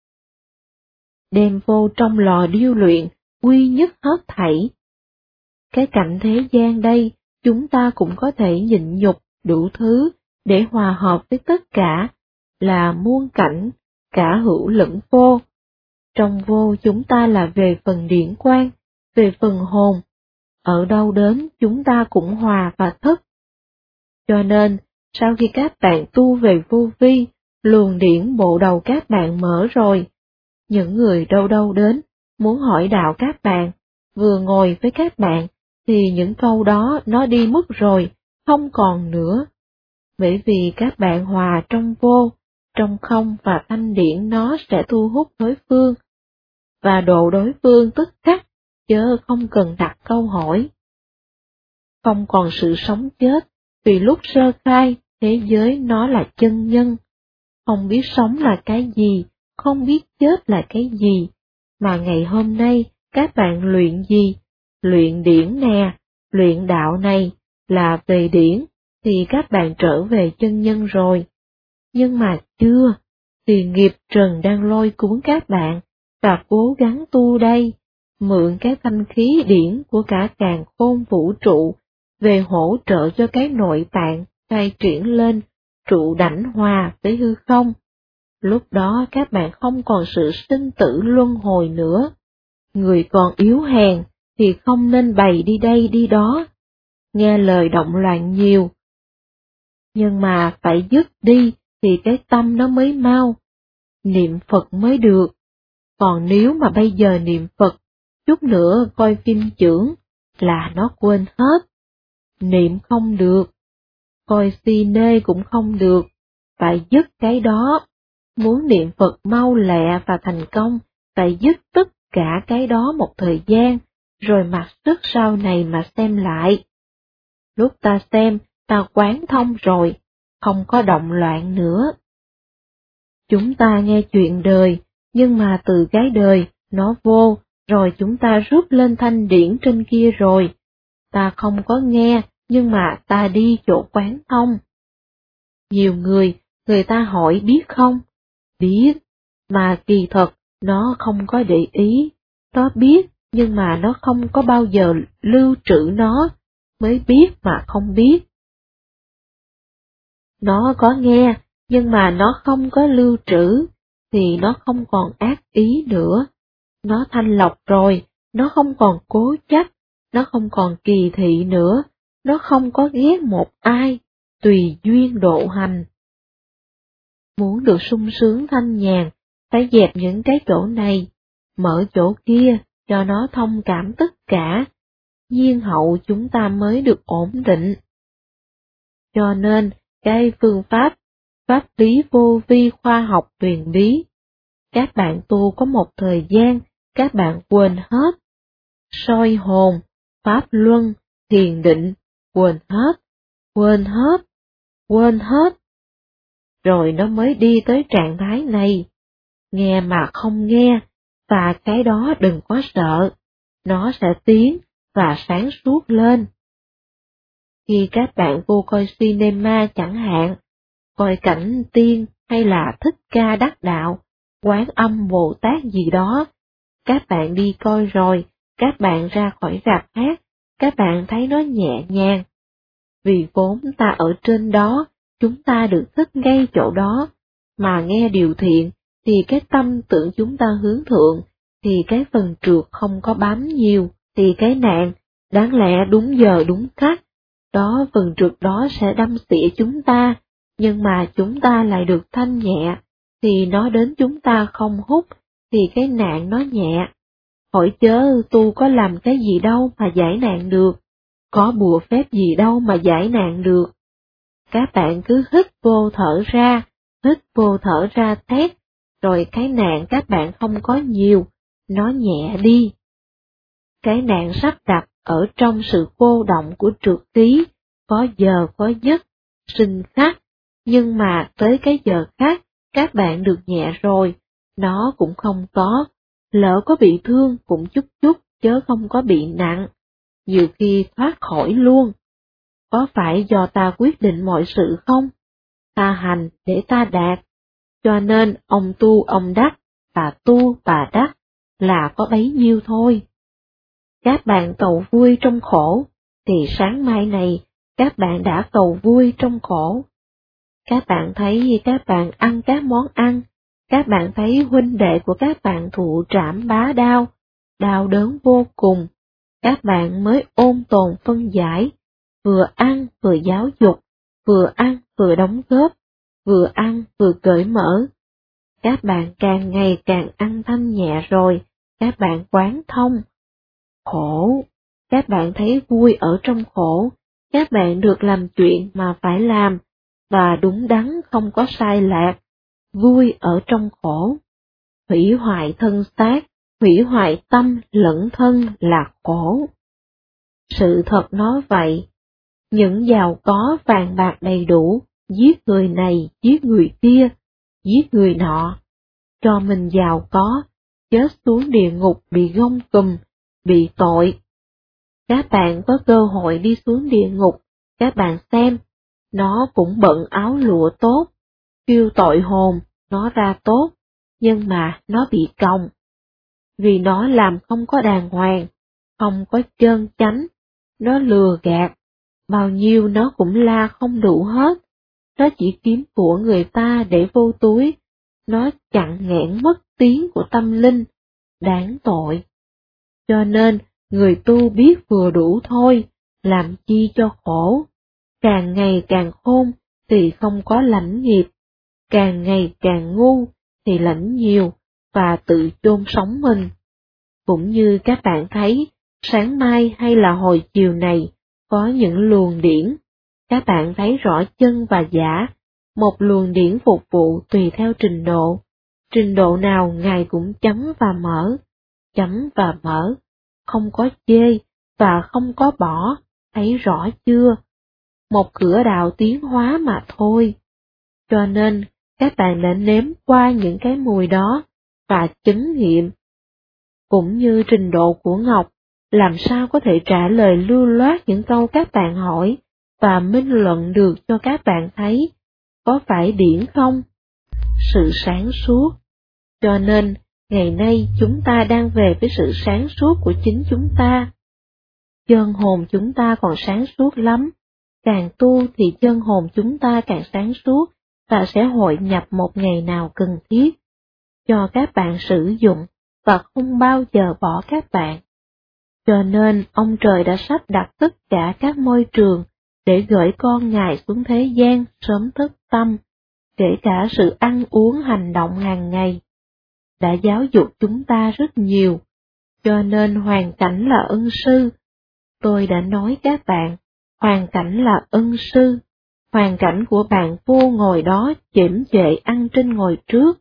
Đem vô trong lò điêu luyện, quy nhất hết thảy. Cái cảnh thế gian đây, chúng ta cũng có thể nhịn nhục đủ thứ để hòa hợp với tất cả, là muôn cảnh, cả hữu lẫn vô. Trong vô chúng ta là về phần điển quang, về phần hồn, ở đâu đến chúng ta cũng hòa và thức. Cho nên, sau khi các bạn tu về vô vi, luồng điển bộ đầu các bạn mở rồi, những người đâu đâu đến, muốn hỏi đạo các bạn, vừa ngồi với các bạn, thì những câu đó nó đi mất rồi, không còn nữa. Bởi vì các bạn hòa trong vô, trong không và thanh điển nó sẽ thu hút đối phương, và độ đối phương tức khắc, chớ không cần đặt câu hỏi. Không còn sự sống chết, vì lúc sơ khai, thế giới nó là chân nhân. Không biết sống là cái gì, không biết chết là cái gì, mà ngày hôm nay các bạn luyện gì? Luyện điển nè, luyện đạo này, là về điển, thì các bạn trở về chân nhân rồi. Nhưng mà chưa, thì nghiệp trần đang lôi cuốn các bạn, và cố gắng tu đây, mượn cái thanh khí điển của cả càn khôn vũ trụ, về hỗ trợ cho cái nội tạng khai triển lên, trụ đảnh hòa với hư không. Lúc đó các bạn không còn sự sinh tử luân hồi nữa. Người còn yếu hèn thì không nên bày đi đây đi đó, nghe lời động loạn nhiều. Nhưng mà phải dứt đi thì cái tâm nó mới mau, niệm Phật mới được. Còn nếu mà bây giờ niệm Phật, chút nữa coi phim chưởng, là nó quên hết. Niệm không được, coi cine cũng không được, phải dứt cái đó. Muốn niệm Phật mau lẹ và thành công, phải dứt tất cả cái đó một thời gian, rồi mặc sức sau này mà xem lại. Lúc ta xem, ta quán thông rồi, không có động loạn nữa. Chúng ta nghe chuyện đời, nhưng mà từ cái đời, nó vô, rồi chúng ta rút lên thanh điển trên kia rồi. Ta không có nghe, nhưng mà ta đi chỗ quán thông. Nhiều người ta hỏi biết không? Biết, mà kỳ thật, nó không có để ý. Nó biết, nhưng mà nó không có bao giờ lưu trữ nó, mới biết mà không biết. Nó có nghe, nhưng mà nó không có lưu trữ, thì nó không còn ác ý nữa. Nó thanh lọc rồi, nó không còn cố chấp, nó không còn kỳ thị nữa, nó không có ghét một ai, tùy duyên độ hành. Muốn được sung sướng thanh nhàn, phải dẹp những cái chỗ này, mở chỗ kia, cho nó thông cảm tất cả, nhiên hậu chúng ta mới được ổn định. Cho nên, cái phương pháp, pháp lý vô vi khoa học huyền bí, các bạn tu có một thời gian, các bạn quên hết. Soi hồn, pháp luân, thiền định, quên hết, quên hết, quên hết. Rồi nó mới đi tới trạng thái này. Nghe mà không nghe, và cái đó đừng có sợ, nó sẽ tiến và sáng suốt lên. Khi các bạn vô coi cinema chẳng hạn, coi cảnh tiên hay là Thích Ca Đắc Đạo, Quán Âm Bồ Tát gì đó, các bạn đi coi rồi, các bạn ra khỏi rạp hát, các bạn thấy nó nhẹ nhàng. Vì vốn ta ở trên đó, chúng ta được thích ngay chỗ đó, mà nghe điều thiện, thì cái tâm tưởng chúng ta hướng thượng, thì cái phần trượt không có bám nhiều, thì cái nạn, đáng lẽ đúng giờ đúng khắc, đó phần trượt đó sẽ đâm xỉa chúng ta, nhưng mà chúng ta lại được thanh nhẹ, thì nó đến chúng ta không hút, thì cái nạn nó nhẹ. Hỏi chớ tu có làm cái gì đâu mà giải nạn được, có bùa phép gì đâu mà giải nạn được. Các bạn cứ hít vô thở ra thét, rồi cái nạn các bạn không có nhiều, nó nhẹ đi. Cái nạn sắp đặt ở trong sự cô động của trượt khí, có giờ có giấc, sinh khắc, nhưng mà tới cái giờ khác, các bạn được nhẹ rồi, nó cũng không có, lỡ có bị thương cũng chút chút, chớ không có bị nặng, nhiều khi thoát khỏi luôn. Có phải do ta quyết định mọi sự không? Ta hành để ta đạt, cho nên ông tu ông đắc, bà tu bà đắc, là có bấy nhiêu thôi. Các bạn cầu vui trong khổ, thì sáng mai này các bạn đã cầu vui trong khổ. Các bạn thấy các bạn ăn các món ăn, các bạn thấy huynh đệ của các bạn thụ trảm bá đau, đau đớn vô cùng, các bạn mới ôn tồn phân giải, vừa ăn vừa giáo dục, vừa ăn vừa đóng góp, vừa ăn vừa cởi mở. Các bạn càng ngày càng ăn thanh nhẹ rồi, các bạn quán thông. Khổ, các bạn thấy vui ở trong khổ, các bạn được làm chuyện mà phải làm, và đúng đắn không có sai lạc, vui ở trong khổ. Hủy hoại thân xác, hủy hoại tâm lẫn thân là khổ. Sự thật nói vậy, những giàu có vàng bạc đầy đủ, giết người này, giết người kia, giết người nọ, cho mình giàu có, chết xuống địa ngục bị gông cùm, bị tội. Các bạn có cơ hội đi xuống địa ngục, các bạn xem, nó cũng bận áo lụa tốt, kêu tội hồn, nó ra tốt, nhưng mà nó bị còng. Vì nó làm không có đàng hoàng, không có chân chánh, nó lừa gạt, bao nhiêu nó cũng la không đủ hết, nó chỉ kiếm của người ta để vô túi, nó chặn nghẽn mất tiếng của tâm linh, đáng tội. Cho nên, người tu biết vừa đủ thôi, làm chi cho khổ, càng ngày càng khôn thì không có lãnh nghiệp, càng ngày càng ngu thì lãnh nhiều và tự chôn sống mình. Cũng như các bạn thấy, sáng mai hay là hồi chiều này, có những luồng điển, các bạn thấy rõ chân và giả, một luồng điển phục vụ tùy theo trình độ nào Ngài cũng chấm và mở, không có chê và không có bỏ, thấy rõ chưa? Một cửa đạo tiến hóa mà thôi. Cho nên, các bạn đã nếm qua những cái mùi đó, và chứng nghiệm. Cũng như trình độ của Ngọc, làm sao có thể trả lời lưu loát những câu các bạn hỏi, và minh luận được cho các bạn thấy, có phải điển không? Sự sáng suốt. Cho nên, ngày nay chúng ta đang về với sự sáng suốt của chính chúng ta. Chân hồn chúng ta còn sáng suốt lắm, càng tu thì chân hồn chúng ta càng sáng suốt, và sẽ hội nhập một ngày nào cần thiết, cho các bạn sử dụng, và không bao giờ bỏ các bạn. Cho nên ông trời đã sắp đặt tất cả các môi trường để gửi con Ngài xuống thế gian sớm thức tâm, kể cả sự ăn uống hành động hàng ngày, đã giáo dục chúng ta rất nhiều, cho nên hoàn cảnh là ân sư. Tôi đã nói các bạn, hoàn cảnh là ân sư. Hoàn cảnh của bạn vô ngồi đó chễm chệ ăn trên ngồi trước.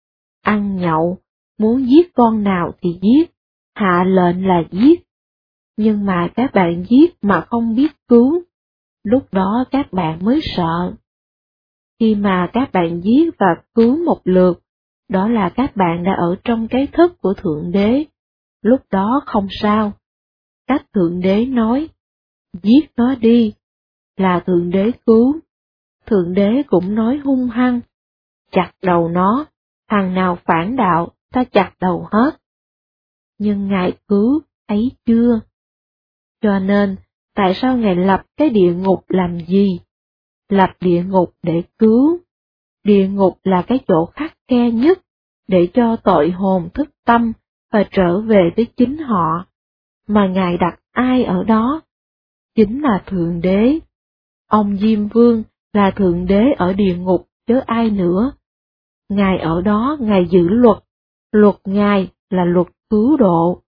Ăn nhậu, muốn giết con nào thì giết, hạ lệnh là giết. Nhưng mà các bạn giết mà không biết cứu, lúc đó các bạn mới sợ. Khi mà các bạn giết và cứu một lượt, đó là các bạn đã ở trong cái thức của Thượng Đế, lúc đó không sao. Cách Thượng Đế nói, giết nó đi, là Thượng Đế cứu. Thượng Đế cũng nói hung hăng, chặt đầu nó, thằng nào phản đạo, ta chặt đầu hết. Nhưng Ngài cứu, thấy chưa? Cho nên, tại sao Ngài lập cái địa ngục làm gì? Lập địa ngục để cứu. Địa ngục là cái chỗ khắt khe nhất, để cho tội hồn thức tâm và trở về với chính họ. Mà Ngài đặt ai ở đó? Chính là Thượng Đế. Ông Diêm Vương là Thượng Đế ở địa ngục, chứ ai nữa. Ngài ở đó, Ngài giữ luật. Luật Ngài là luật cứu độ.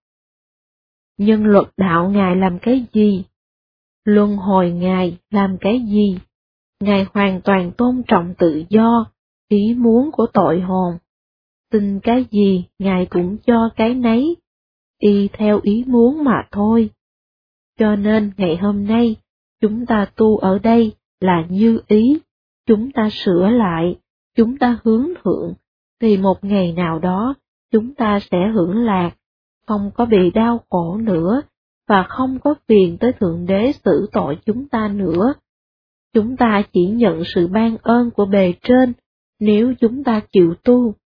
Nhưng luật đạo Ngài làm cái gì? Luân hồi Ngài làm cái gì? Ngài hoàn toàn tôn trọng tự do, ý muốn của tội hồn. Tin cái gì Ngài cũng cho cái nấy, y theo ý muốn mà thôi. Cho nên ngày hôm nay, chúng ta tu ở đây là như ý, chúng ta sửa lại, chúng ta hướng thượng, thì một ngày nào đó chúng ta sẽ hưởng lạc, không có bị đau khổ nữa, và không có phiền tới Thượng Đế xử tội chúng ta nữa. Chúng ta chỉ nhận sự ban ơn của bề trên nếu chúng ta chịu tu.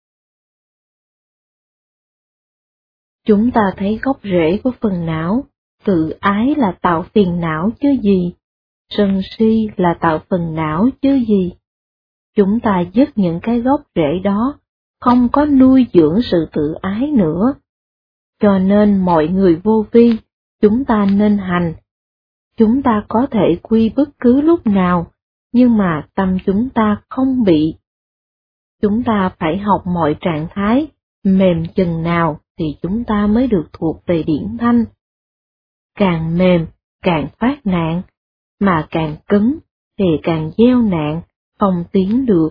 Chúng ta thấy gốc rễ của phần não, tự ái là tạo phiền não chứ gì, sân si là tạo phần não chứ gì. Chúng ta dứt những cái gốc rễ đó, không có nuôi dưỡng sự tự ái nữa. Cho nên mọi người vô vi, chúng ta nên hành. Chúng ta có thể quy bất cứ lúc nào, nhưng mà tâm chúng ta không bị. Chúng ta phải học mọi trạng thái, mềm chừng nào thì chúng ta mới được thuộc về điển thanh. Càng mềm, càng thoát nạn, mà càng cứng thì càng gieo nạn, không tiến được.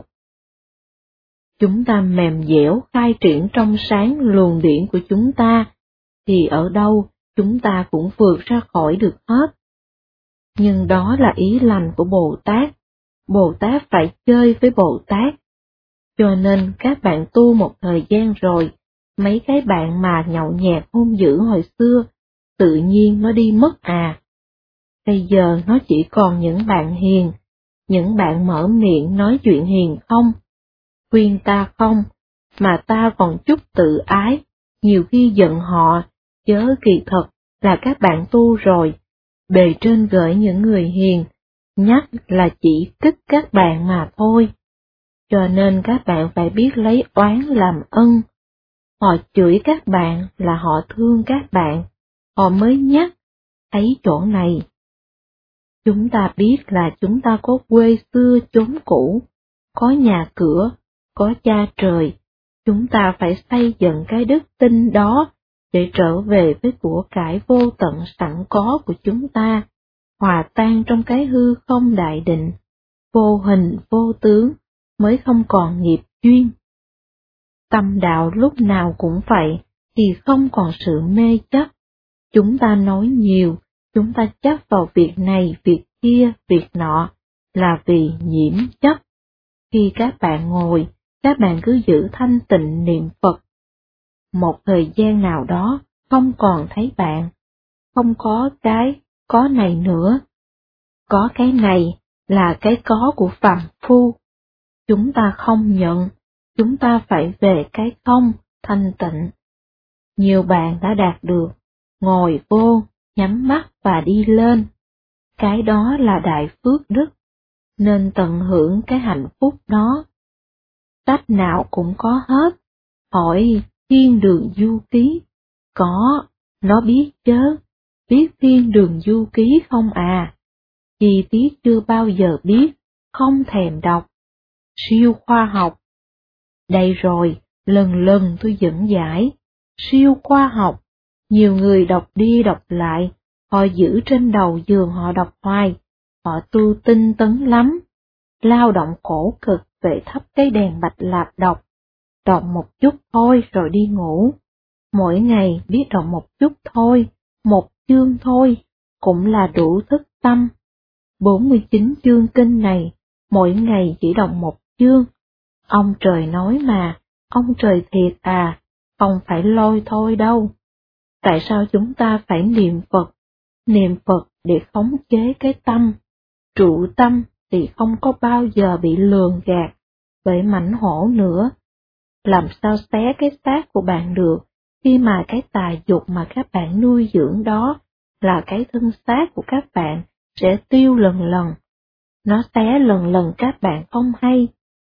Chúng ta mềm dẻo khai triển trong sáng luồng điển của chúng ta, thì ở đâu chúng ta cũng vượt ra khỏi được hết. Nhưng đó là ý lành của Bồ Tát. Bồ Tát phải chơi với Bồ Tát. Cho nên các bạn tu một thời gian rồi, mấy cái bạn mà nhậu nhẹt hung dữ hồi xưa, tự nhiên nó đi mất à. Bây giờ nó chỉ còn những bạn hiền, những bạn mở miệng nói chuyện hiền không, khuyên ta không, mà ta còn chút tự ái, nhiều khi giận họ, chớ kỳ thật là các bạn tu rồi, bề trên gửi những người hiền, nhắc là chỉ kích các bạn mà thôi. Cho nên các bạn phải biết lấy oán làm ân. Họ chửi các bạn là họ thương các bạn, họ mới nhắc, thấy chỗ này. Chúng ta biết là chúng ta có quê xưa chốn cũ, có nhà cửa, có cha trời, chúng ta phải xây dựng cái đức tin đó để trở về với của cải vô tận sẵn có của chúng ta, hòa tan trong cái hư không đại định, vô hình vô tướng, mới không còn nghiệp duyên. Tâm đạo lúc nào cũng vậy, thì không còn sự mê chấp. Chúng ta nói nhiều, chúng ta chấp vào việc này, việc kia, việc nọ, là vì nhiễm chấp. Khi các bạn ngồi, các bạn cứ giữ thanh tịnh niệm Phật. Một thời gian nào đó, không còn thấy bạn, không có cái có này nữa. Có cái này là cái có của phàm phu. Chúng ta không nhận, chúng ta phải về cái không, thanh tịnh. Nhiều bạn đã đạt được, ngồi vô, nhắm mắt và đi lên. Cái đó là đại phước đức, nên tận hưởng cái hạnh phúc đó. Sách nào cũng có hết, hỏi Thiên Đường Du Ký, có, nó biết chớ, biết Thiên Đường Du Ký không à? Chi tiết chưa bao giờ biết, không thèm đọc. siêu khoa học. Đây rồi, lần lần tôi dẫn giải, siêu khoa học, nhiều người đọc đi đọc lại, họ giữ trên đầu giường họ đọc hoài, họ tu tinh tấn lắm, lao động khổ cực về thắp cái đèn bạch lạp đọc một chút thôi rồi đi ngủ. Mỗi ngày biết đọc một chút thôi, một chương thôi, cũng là đủ thức tâm. 49 chương kinh này, mỗi ngày chỉ đọc một chương. Ông trời nói mà, ông trời thiệt à, không phải lôi thôi đâu. Tại sao chúng ta phải niệm Phật? Niệm Phật để khống chế cái tâm. Trụ tâm thì không có bao giờ bị lường gạt bởi mảnh hổ nữa. Làm sao xé cái xác của bạn được, khi mà cái tà dục mà các bạn nuôi dưỡng đó là cái thân xác của các bạn sẽ tiêu lần lần. Nó xé lần lần các bạn không hay.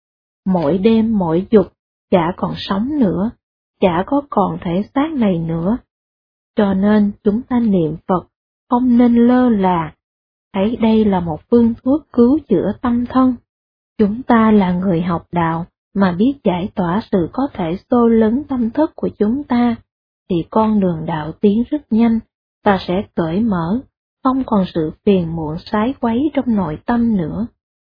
Mỗi đêm mỗi dục, chả còn sống nữa, chả có còn thể xác này nữa. Cho nên chúng ta niệm Phật, không nên lơ là, thấy đây là một phương thuốc cứu chữa tâm thân. Chúng ta là người học đạo, mà biết giải tỏa sự có thể xô lấn tâm thức của chúng ta, thì con đường đạo tiến rất nhanh, ta sẽ cởi mở, không còn sự phiền muộn sái quấy trong nội tâm nữa.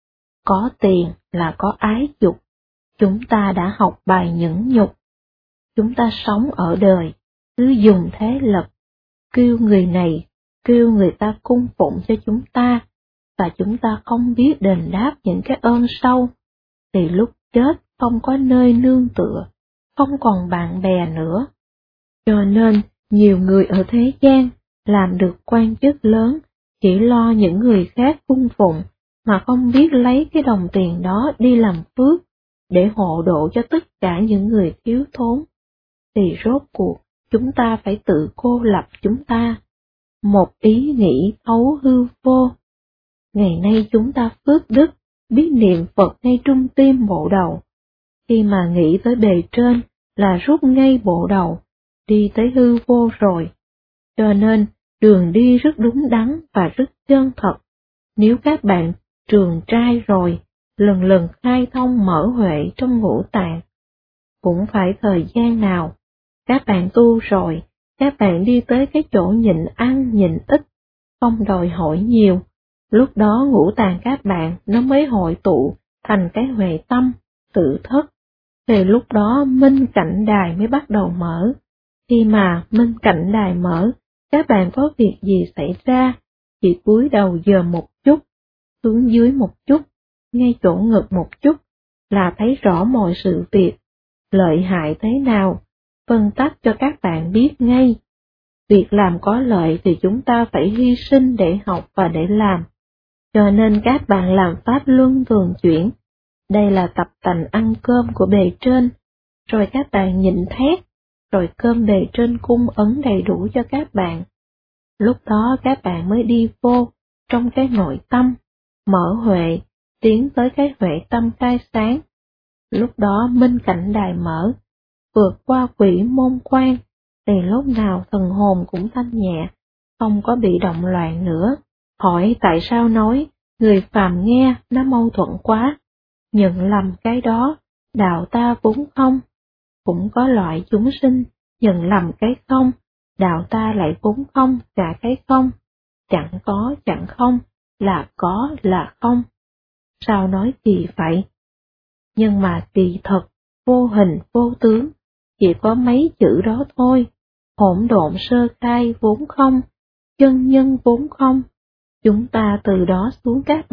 Có tiền là có ái dục, chúng ta đã học bài nhẫn nhục. Chúng ta sống ở đời, cứ dùng thế lực, kêu người này, kêu người ta cung phụng cho chúng ta, và chúng ta không biết đền đáp những cái ơn sâu, thì lúc chết không có nơi nương tựa, không còn bạn bè nữa. Cho nên, nhiều người ở thế gian làm được quan chức lớn, chỉ lo những người khác cung phụng, mà không biết lấy cái đồng tiền đó đi làm phước, để hộ độ cho tất cả những người thiếu thốn. Thì rốt cuộc, chúng ta phải tự cô lập chúng ta. Một ý nghĩ thấu hư vô. Ngày nay chúng ta phước đức, biết niệm Phật ngay trung tim bộ đầu. Khi mà nghĩ tới bề trên là rút ngay bộ đầu, đi tới hư vô rồi. Cho nên, đường đi rất đúng đắn và rất chân thật. Nếu các bạn trường trai rồi, lần lần khai thông mở huệ trong ngũ tạng, cũng phải thời gian nào. Các bạn tu rồi, các bạn đi tới cái chỗ nhịn ăn nhịn ít, không đòi hỏi nhiều. Lúc đó ngũ tạng các bạn nó mới hội tụ thành cái huệ tâm, tự thức. Thì lúc đó minh cảnh đài mới bắt đầu mở. Khi mà minh cảnh đài mở, các bạn có việc gì xảy ra, chỉ cúi đầu dòm một chút, xuống dưới một chút, ngay chỗ ngực một chút, là thấy rõ mọi sự việc, lợi hại thế nào, phân tách cho các bạn biết ngay. Việc làm có lợi thì chúng ta phải hy sinh để học và để làm. Cho nên các bạn làm pháp luân thường chuyển. Đây là tập tành ăn cơm của bề trên, rồi các bạn nhịn thét, rồi cơm bề trên cung ấn đầy đủ cho các bạn. Lúc đó các bạn mới đi vô trong cái nội tâm, mở huệ, tiến tới cái huệ tâm khai sáng. Lúc đó minh cảnh đài mở, vượt qua quỷ môn quan, thì lúc nào thần hồn cũng thanh nhẹ, không có bị động loạn nữa. Hỏi tại sao nói, người phàm nghe nó mâu thuẫn quá, nhận lầm cái đó, đạo ta vốn không. Cũng có loại chúng sinh, nhận lầm cái không, đạo ta lại vốn không cả cái không. Chẳng có chẳng không, là có là không. Sao nói kỳ vậy? Nhưng mà kỳ thật, vô hình vô tướng, chỉ có mấy chữ đó thôi. Hỗn độn sơ khai vốn không, chân nhân vốn không. Chúng ta từ đó xuống các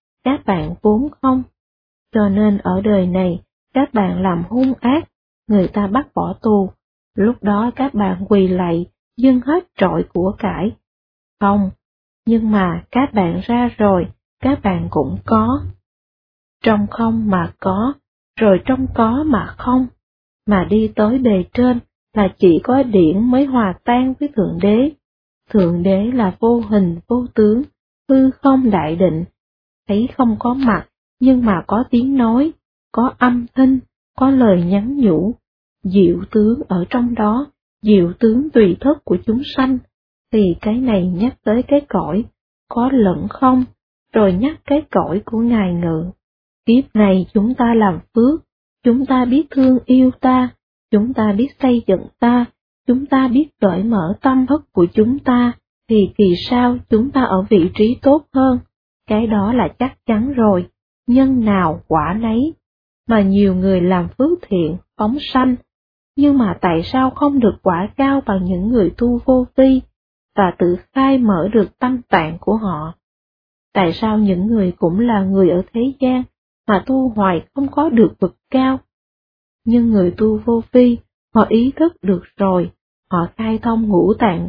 bạn vốn không. Cho nên ở đời này, các bạn làm hung ác, người ta bắt bỏ tù, lúc đó các bạn quỳ lạy, dâng hết trọi của cải. Không, nhưng mà các bạn ra rồi, các bạn cũng có. Trong không mà có, rồi trong có mà không, mà đi tới bề trên là chỉ có điển mới hòa tan với Thượng Đế. Thượng Đế là vô hình vô tướng, hư không đại định, thấy không có mặt, nhưng mà có tiếng nói, có âm thanh, có lời nhắn nhủ, diệu tướng ở trong đó, diệu tướng tùy thức của chúng sanh, thì cái này nhắc tới cái cõi, có lẫn không, rồi nhắc cái cõi của Ngài ngự. Kiếp này chúng ta làm phước, chúng ta biết thương yêu ta, chúng ta biết xây dựng ta, chúng ta biết cởi mở tâm thức của chúng ta, thì kỳ sau chúng ta ở vị trí tốt hơn. Cái đó là chắc chắn rồi, nhân nào quả nấy. Mà nhiều người làm phước thiện, phóng sanh, nhưng mà tại sao không được quả cao bằng những người tu vô vi, và tự khai mở được tâm tạng của họ? Tại sao những người cũng là người ở thế gian, mà tu hoài không có được vực cao? Nhưng người tu vô vi, họ ý thức được rồi, họ khai thông ngũ tạng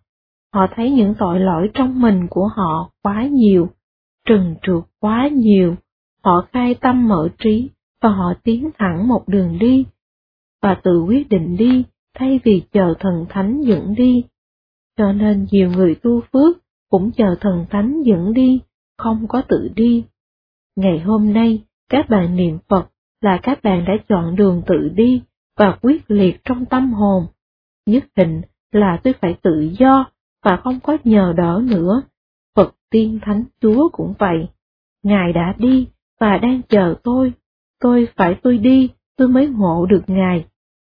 họ thấy những tội lỗi trong mình của họ quá nhiều, trần trượt quá nhiều, họ khai tâm mở trí, và họ tiến thẳng một đường đi, và tự quyết định đi, thay vì chờ thần thánh dẫn đi. Cho nên nhiều người tu phước cũng chờ thần thánh dẫn đi, không có tự đi. Ngày hôm nay, các bạn niệm Phật là các bạn đã chọn đường tự đi và quyết liệt trong tâm hồn. Nhất định là tôi phải tự do và không có nhờ đỡ nữa. Phật Tiên Thánh Chúa cũng vậy. Ngài đã đi và đang chờ tôi phải tôi đi, tôi mới ngộ được Ngài.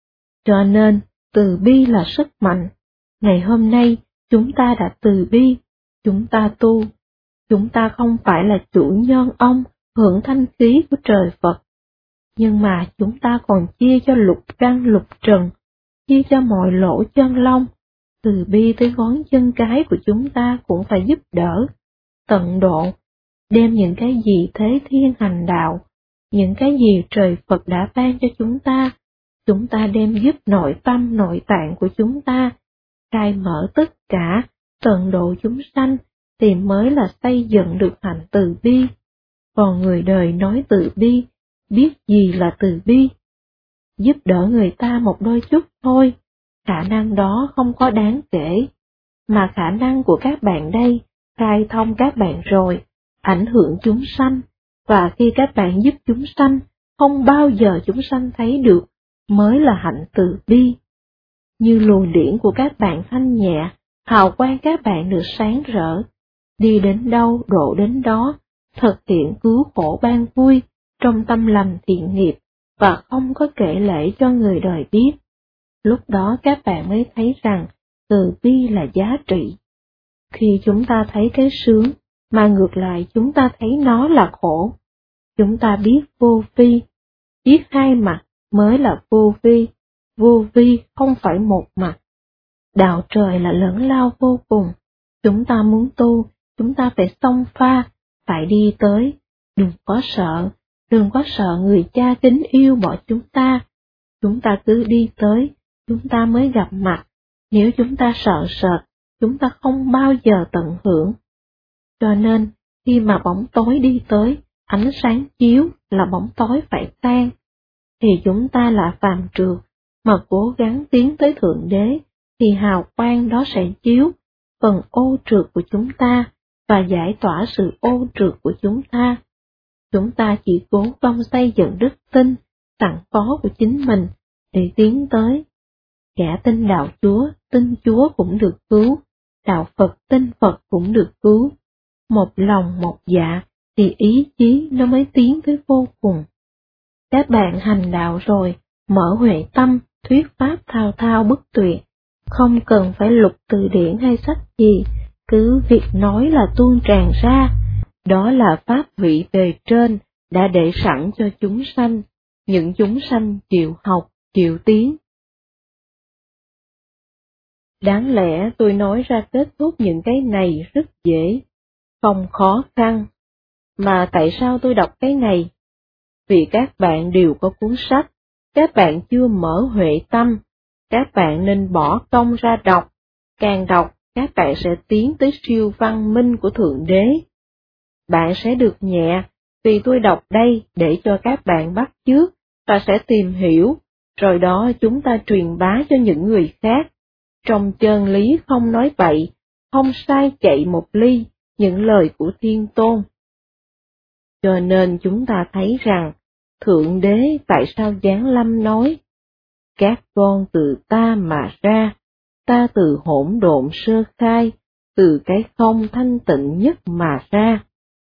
Cho nên, từ bi là sức mạnh. Ngày hôm nay, chúng ta đã từ bi, chúng ta tu. Chúng ta không phải là chủ nhân ông, hưởng thanh khí của trời Phật. Nhưng mà chúng ta còn chia cho lục căn lục trần, chia cho mọi lỗ chân lông. Từ bi tới ngón chân cái của chúng ta cũng phải giúp đỡ, tận độ, đem những cái gì thế thiên hành đạo, những cái gì trời Phật đã ban cho chúng ta đem giúp nội tâm nội tạng của chúng ta, khai mở tất cả, tận độ chúng sanh, thì mới là xây dựng được hạnh từ bi. Còn người đời nói từ bi, biết gì là từ bi? Giúp đỡ người ta một đôi chút thôi, khả năng đó không có đáng kể, mà khả năng của các bạn đây, khai thông các bạn rồi, ảnh hưởng chúng sanh, và khi các bạn giúp chúng sanh, không bao giờ chúng sanh thấy được, mới là hạnh từ bi. Như luồng điển của các bạn thanh nhẹ, hào quang các bạn được sáng rỡ, đi đến đâu độ đến đó, thực hiện cứu khổ ban vui, trong tâm lành thiện nghiệp, và không có kể lể cho người đời biết. Lúc đó các bạn mới thấy rằng từ bi là giá trị. Khi chúng ta thấy cái sướng, mà ngược lại chúng ta thấy nó là khổ, chúng ta biết vô vi, biết hai mặt mới là vô vi không phải một mặt. Đạo trời là lớn lao vô cùng, chúng ta muốn tu, chúng ta phải xông pha, phải đi tới, đừng có sợ người cha kính yêu bỏ chúng ta cứ đi tới, chúng ta mới gặp mặt, nếu chúng ta sợ sệt, chúng ta không bao giờ tận hưởng. Cho nên, khi mà bóng tối đi tới, ánh sáng chiếu là bóng tối phải tan, thì chúng ta là phàm trượt, mà cố gắng tiến tới Thượng Đế, thì hào quang đó sẽ chiếu phần ô trượt của chúng ta, và giải tỏa sự ô trượt của chúng ta. Chúng ta chỉ cố công xây dựng đức tin, sẵn có của chính mình, để tiến tới. Kẻ tin đạo Chúa, tin Chúa cũng được cứu, đạo Phật tin Phật cũng được cứu. Một lòng một dạ, thì ý chí nó mới tiến tới vô cùng. Các bạn hành đạo rồi, mở huệ tâm, thuyết pháp thao thao bất tuyệt, không cần phải lục từ điển hay sách gì, cứ việc nói là tuôn tràn ra. Đó là pháp vị bề trên đã để sẵn cho chúng sanh, những chúng sanh chịu học, chịu tiến. Đáng lẽ tôi nói ra kết thúc những cái này rất dễ, không khó khăn. Mà tại sao tôi đọc cái này? Vì các bạn đều có cuốn sách, các bạn chưa mở huệ tâm, các bạn nên bỏ công ra đọc, càng đọc các bạn sẽ tiến tới siêu văn minh của Thượng Đế. Bạn sẽ được nhẹ, vì tôi đọc đây để cho các bạn bắt chước, và sẽ tìm hiểu, rồi đó chúng ta truyền bá cho những người khác. Trong chân lý không nói bậy, không sai chạy một ly, những lời của Thiên Tôn. Cho nên chúng ta thấy rằng, Thượng Đế tại sao giáng lâm nói, các con từ ta mà ra, ta từ hỗn độn sơ khai, từ cái không thanh tịnh nhất mà ra.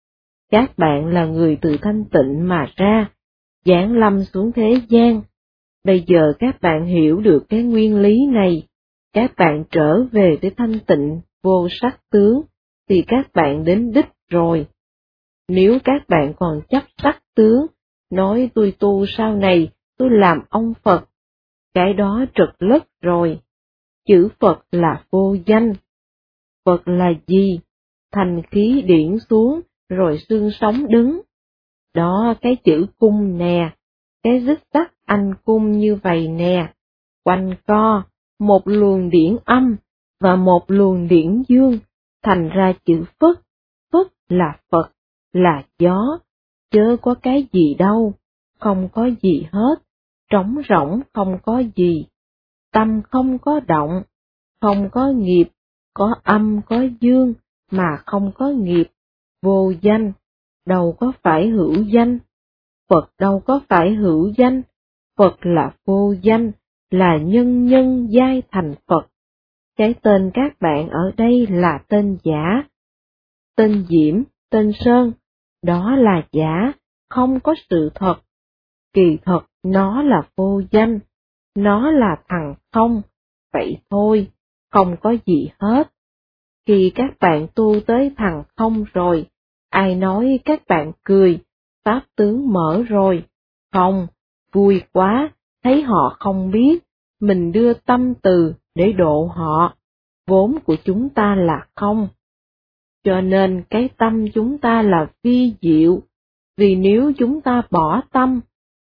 Các bạn là người từ thanh tịnh mà ra, giáng lâm xuống thế gian. Bây giờ các bạn hiểu được cái nguyên lý này, các bạn trở về với thanh tịnh vô sắc tướng, thì các bạn đến đích rồi. Nếu các bạn còn chấp sắc tướng, nói tôi tu sau này, tôi làm ông Phật, cái đó trật lất rồi. Chữ Phật là vô danh. Phật là gì? Thành khí điển xuống, rồi xương sống đứng. Đó cái chữ cung nè, cái dích tắc anh cung như vậy nè, quanh co, một luồng điển âm và một luồng điển dương, thành ra chữ Phất. Phất là Phật, là gió, chớ có cái gì đâu, không có gì hết, trống rỗng không có gì, tâm không có động, không có nghiệp, có âm có dương mà không có nghiệp, vô danh, đâu có phải hữu danh. Phật đâu có phải hữu danh, Phật là vô danh, là nhân nhân giai thành Phật. Cái tên các bạn ở đây là tên giả. Tên Diễm, tên Sơn, đó là giả, không có sự thật. Kỳ thật nó là vô danh, nó là thằng không, vậy thôi, không có gì hết. Khi các bạn tu tới thằng không rồi, ai nói các bạn cười, pháp tướng mở rồi, không, vui quá, thấy họ không biết, mình đưa tâm từ để độ họ, vốn của chúng ta là không. Cho nên cái tâm chúng ta là vi diệu, vì nếu chúng ta bỏ tâm,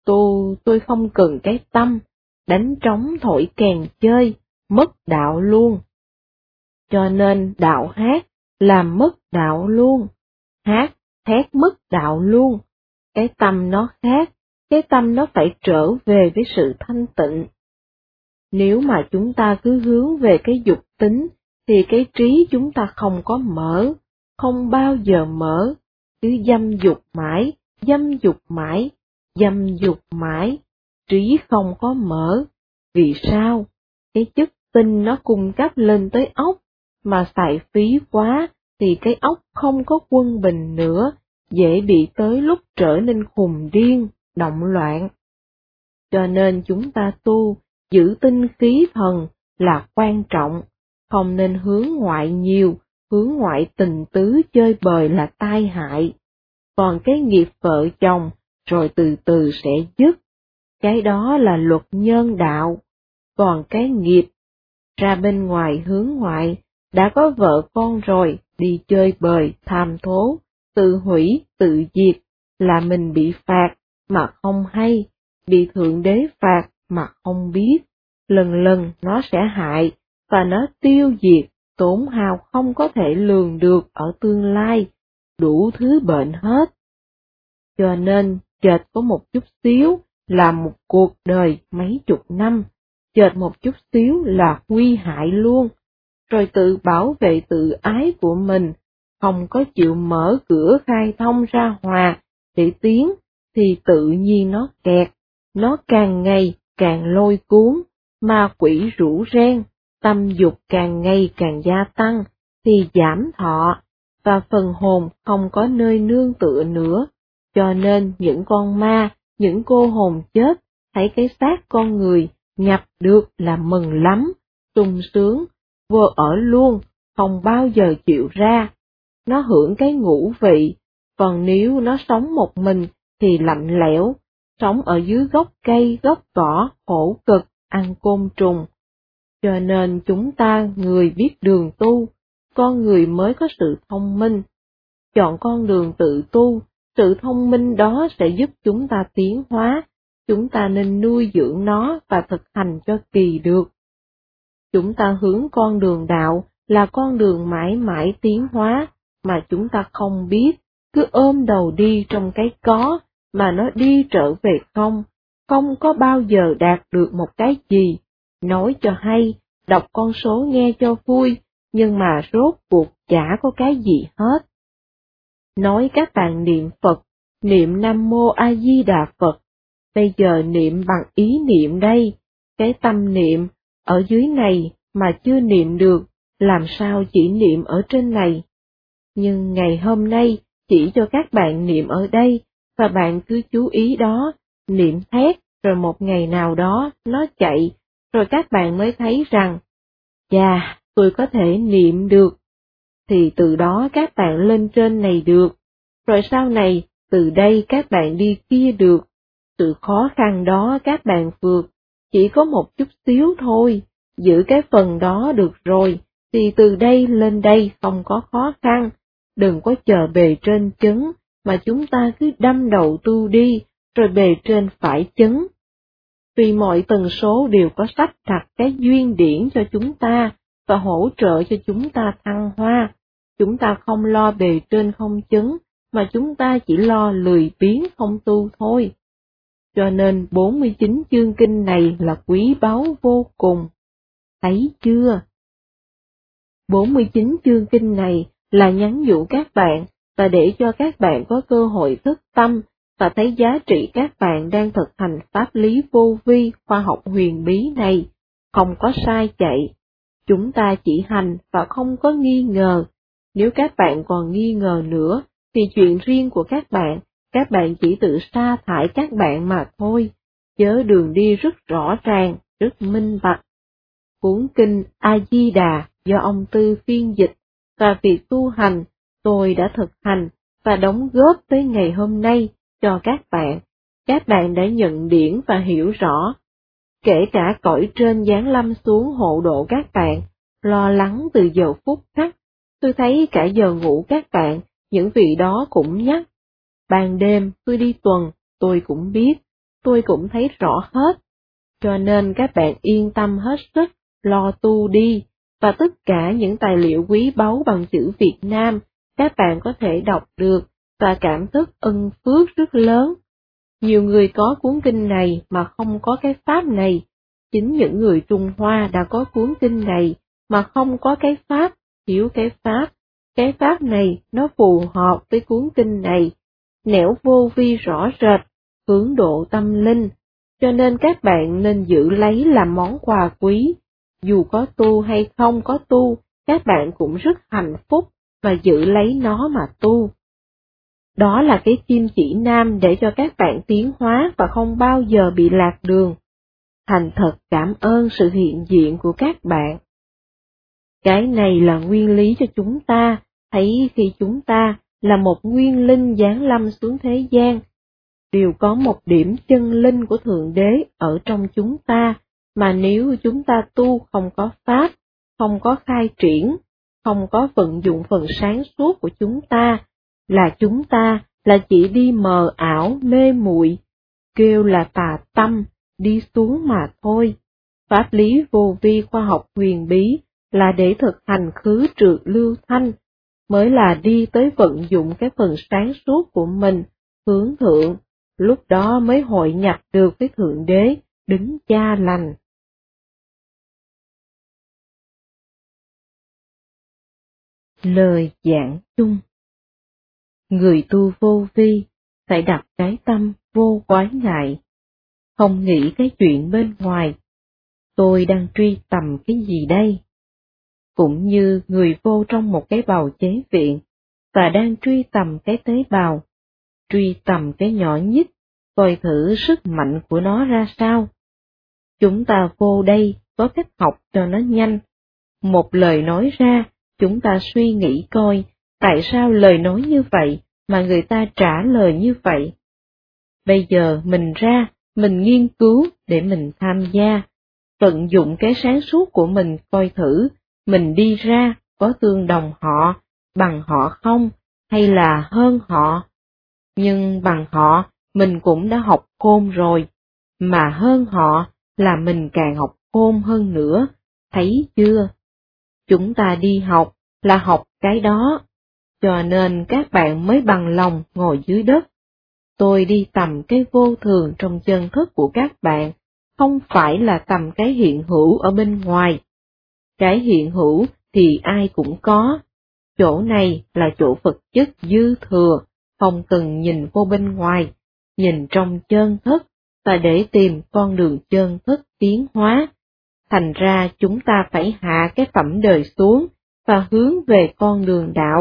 tôi không cần cái tâm, đánh trống thổi kèn chơi, mất đạo luôn. Cho nên đạo hát, làm mất đạo luôn, hát, thét mất đạo luôn. Cái tâm nó khác, cái tâm nó phải trở về với sự thanh tịnh. Nếu mà chúng ta cứ hướng về cái dục tính, thì cái trí chúng ta không có mở, không bao giờ mở, cứ dâm dục mãi, dâm dục mãi, dâm dục mãi, trí không có mở. Vì sao? Cái chất tinh nó cung cấp lên tới óc, mà xài phí quá thì cái óc không có quân bình nữa, dễ bị tới lúc trở nên khùng điên, động loạn. Cho nên chúng ta tu, giữ tinh khí thần là quan trọng, không nên hướng ngoại nhiều, hướng ngoại tình tứ chơi bời là tai hại. Còn cái nghiệp vợ chồng, rồi từ từ sẽ dứt, cái đó là luật nhân đạo. Còn cái nghiệp, ra bên ngoài hướng ngoại, đã có vợ con rồi, đi chơi bời, tham thố, tự hủy, tự diệt, là mình bị phạt mà không hay, bị Thượng Đế phạt mà không biết, lần lần nó sẽ hại, và nó tiêu diệt, tổn hao không có thể lường được ở tương lai, đủ thứ bệnh hết. Cho nên, chợt có một chút xíu là một cuộc đời mấy chục năm, chợt một chút xíu là nguy hại luôn, rồi tự bảo vệ tự ái của mình, không có chịu mở cửa khai thông ra hòa để tiến, thì tự nhiên nó kẹt, nó càng ngày càng lôi cuốn, ma quỷ rủ ren, tâm dục càng ngày càng gia tăng, thì giảm thọ, và phần hồn không có nơi nương tựa nữa. Cho nên những con ma, những cô hồn chết, thấy cái xác con người nhập được là mừng lắm, sung sướng, vô ở luôn, không bao giờ chịu ra. Nó hưởng cái ngũ vị, còn nếu nó sống một mình thì lạnh lẽo, sống ở dưới gốc cây, gốc cỏ, khổ cực, ăn côn trùng. Cho nên chúng ta người biết đường tu, con người mới có sự thông minh. Chọn con đường tự tu, sự thông minh đó sẽ giúp chúng ta tiến hóa, chúng ta nên nuôi dưỡng nó và thực hành cho kỳ được. Chúng ta hướng con đường đạo là con đường mãi mãi tiến hóa, mà chúng ta không biết, cứ ôm đầu đi trong cái có, mà nó đi trở về không có bao giờ đạt được một cái gì. Nói cho hay, đọc con số nghe cho vui, nhưng mà rốt cuộc chả có cái gì hết. Nói các bạn niệm Phật, niệm Nam Mô A Di Đà Phật, bây giờ niệm bằng ý niệm đây, cái tâm niệm ở dưới này mà chưa niệm được, làm sao chỉ niệm ở trên này. Nhưng ngày hôm nay, chỉ cho các bạn niệm ở đây, và bạn cứ chú ý đó, niệm thét, rồi một ngày nào đó nó chạy, rồi các bạn mới thấy rằng, chà, tôi có thể niệm được. Thì từ đó các bạn lên trên này được, rồi sau này, từ đây các bạn đi kia được. Sự khó khăn đó các bạn vượt, chỉ có một chút xíu thôi, giữ cái phần đó được rồi, thì từ đây lên đây không có khó khăn. Đừng có chờ bề trên chấn, mà chúng ta cứ đâm đầu tu đi, rồi bề trên phải chấn. Vì mọi tần số đều có sắp đặt cái duyên điển cho chúng ta, và hỗ trợ cho chúng ta thăng hoa. Chúng ta không lo bề trên không chấn, mà chúng ta chỉ lo lười biếng không tu thôi. Cho nên 49 chương kinh này là quý báu vô cùng. Thấy chưa? 49 chương kinh này là nhắn nhủ các bạn, và để cho các bạn có cơ hội thức tâm, và thấy giá trị các bạn đang thực hành pháp lý vô vi, khoa học huyền bí này, không có sai chạy. Chúng ta chỉ hành và không có nghi ngờ. Nếu các bạn còn nghi ngờ nữa, thì chuyện riêng của các bạn chỉ tự sa thải các bạn mà thôi, chớ đường đi rất rõ ràng, rất minh bạch. Cuốn kinh A-di-đà do ông Tư phiên dịch, và việc tu hành, tôi đã thực hành, và đóng góp tới ngày hôm nay cho các bạn. Các bạn đã nhận điển và hiểu rõ. Kể cả cõi trên giáng lâm xuống hộ độ các bạn, lo lắng từ giờ phút khắc, tôi thấy cả giờ ngủ các bạn, những vị đó cũng nhắc. Ban đêm tôi đi tuần, tôi cũng biết, tôi cũng thấy rõ hết. Cho nên các bạn yên tâm hết sức, lo tu đi, và tất cả những tài liệu quý báu bằng chữ Việt Nam, các bạn có thể đọc được, và cảm thức ân phước rất lớn. Nhiều người có cuốn kinh này mà không có cái pháp này. Chính những người Trung Hoa đã có cuốn kinh này mà không có cái pháp, thiếu cái pháp. Cái pháp này nó phù hợp với cuốn kinh này, nẻo vô vi rõ rệt, hướng độ tâm linh. Cho nên các bạn nên giữ lấy làm món quà quý. Dù có tu hay không có tu, các bạn cũng rất hạnh phúc và giữ lấy nó mà tu. Đó là cái kim chỉ nam để cho các bạn tiến hóa và không bao giờ bị lạc đường. Thành thật cảm ơn sự hiện diện của các bạn. Cái này là nguyên lý cho chúng ta, thấy khi chúng ta là một nguyên linh giáng lâm xuống thế gian, đều có một điểm chân linh của Thượng Đế ở trong chúng ta, mà nếu chúng ta tu không có pháp, không có khai triển, không có vận dụng phần sáng suốt của chúng ta là chỉ đi mờ ảo mê muội, kêu là tà tâm, đi xuống mà thôi. Pháp lý vô vi khoa học huyền bí là để thực hành khứ trượt lưu thanh, mới là đi tới vận dụng cái phần sáng suốt của mình, hướng thượng, lúc đó mới hội nhập được với Thượng Đế, đứng cha lành. Lời giảng chung. Người tu vô vi phải đặt cái tâm vô quái ngại, không nghĩ cái chuyện bên ngoài. Tôi đang truy tầm cái gì đây? Cũng như người vô trong một cái bào chế viện, và đang truy tầm cái tế bào, truy tầm cái nhỏ nhất, coi thử sức mạnh của nó ra sao. Chúng ta vô đây có cách học cho nó nhanh. Một lời nói ra, chúng ta suy nghĩ coi, tại sao lời nói như vậy mà người ta trả lời như vậy. Bây giờ mình ra, mình nghiên cứu để mình tham gia, vận dụng cái sáng suốt của mình coi thử, mình đi ra có tương đồng họ, bằng họ không, hay là hơn họ. Nhưng bằng họ, mình cũng đã học khôn rồi, mà hơn họ là mình càng học khôn hơn nữa, thấy chưa? Chúng ta đi học là học cái đó, cho nên các bạn mới bằng lòng ngồi dưới đất. Tôi đi tầm cái vô thường trong chân thức của các bạn, không phải là tầm cái hiện hữu ở bên ngoài. Cái hiện hữu thì ai cũng có. Chỗ này là chỗ Phật chất dư thừa, không cần nhìn vô bên ngoài, nhìn trong chân thức, và để tìm con đường chân thức tiến hóa. Thành ra chúng ta phải hạ cái phẩm đời xuống, và hướng về con đường đạo,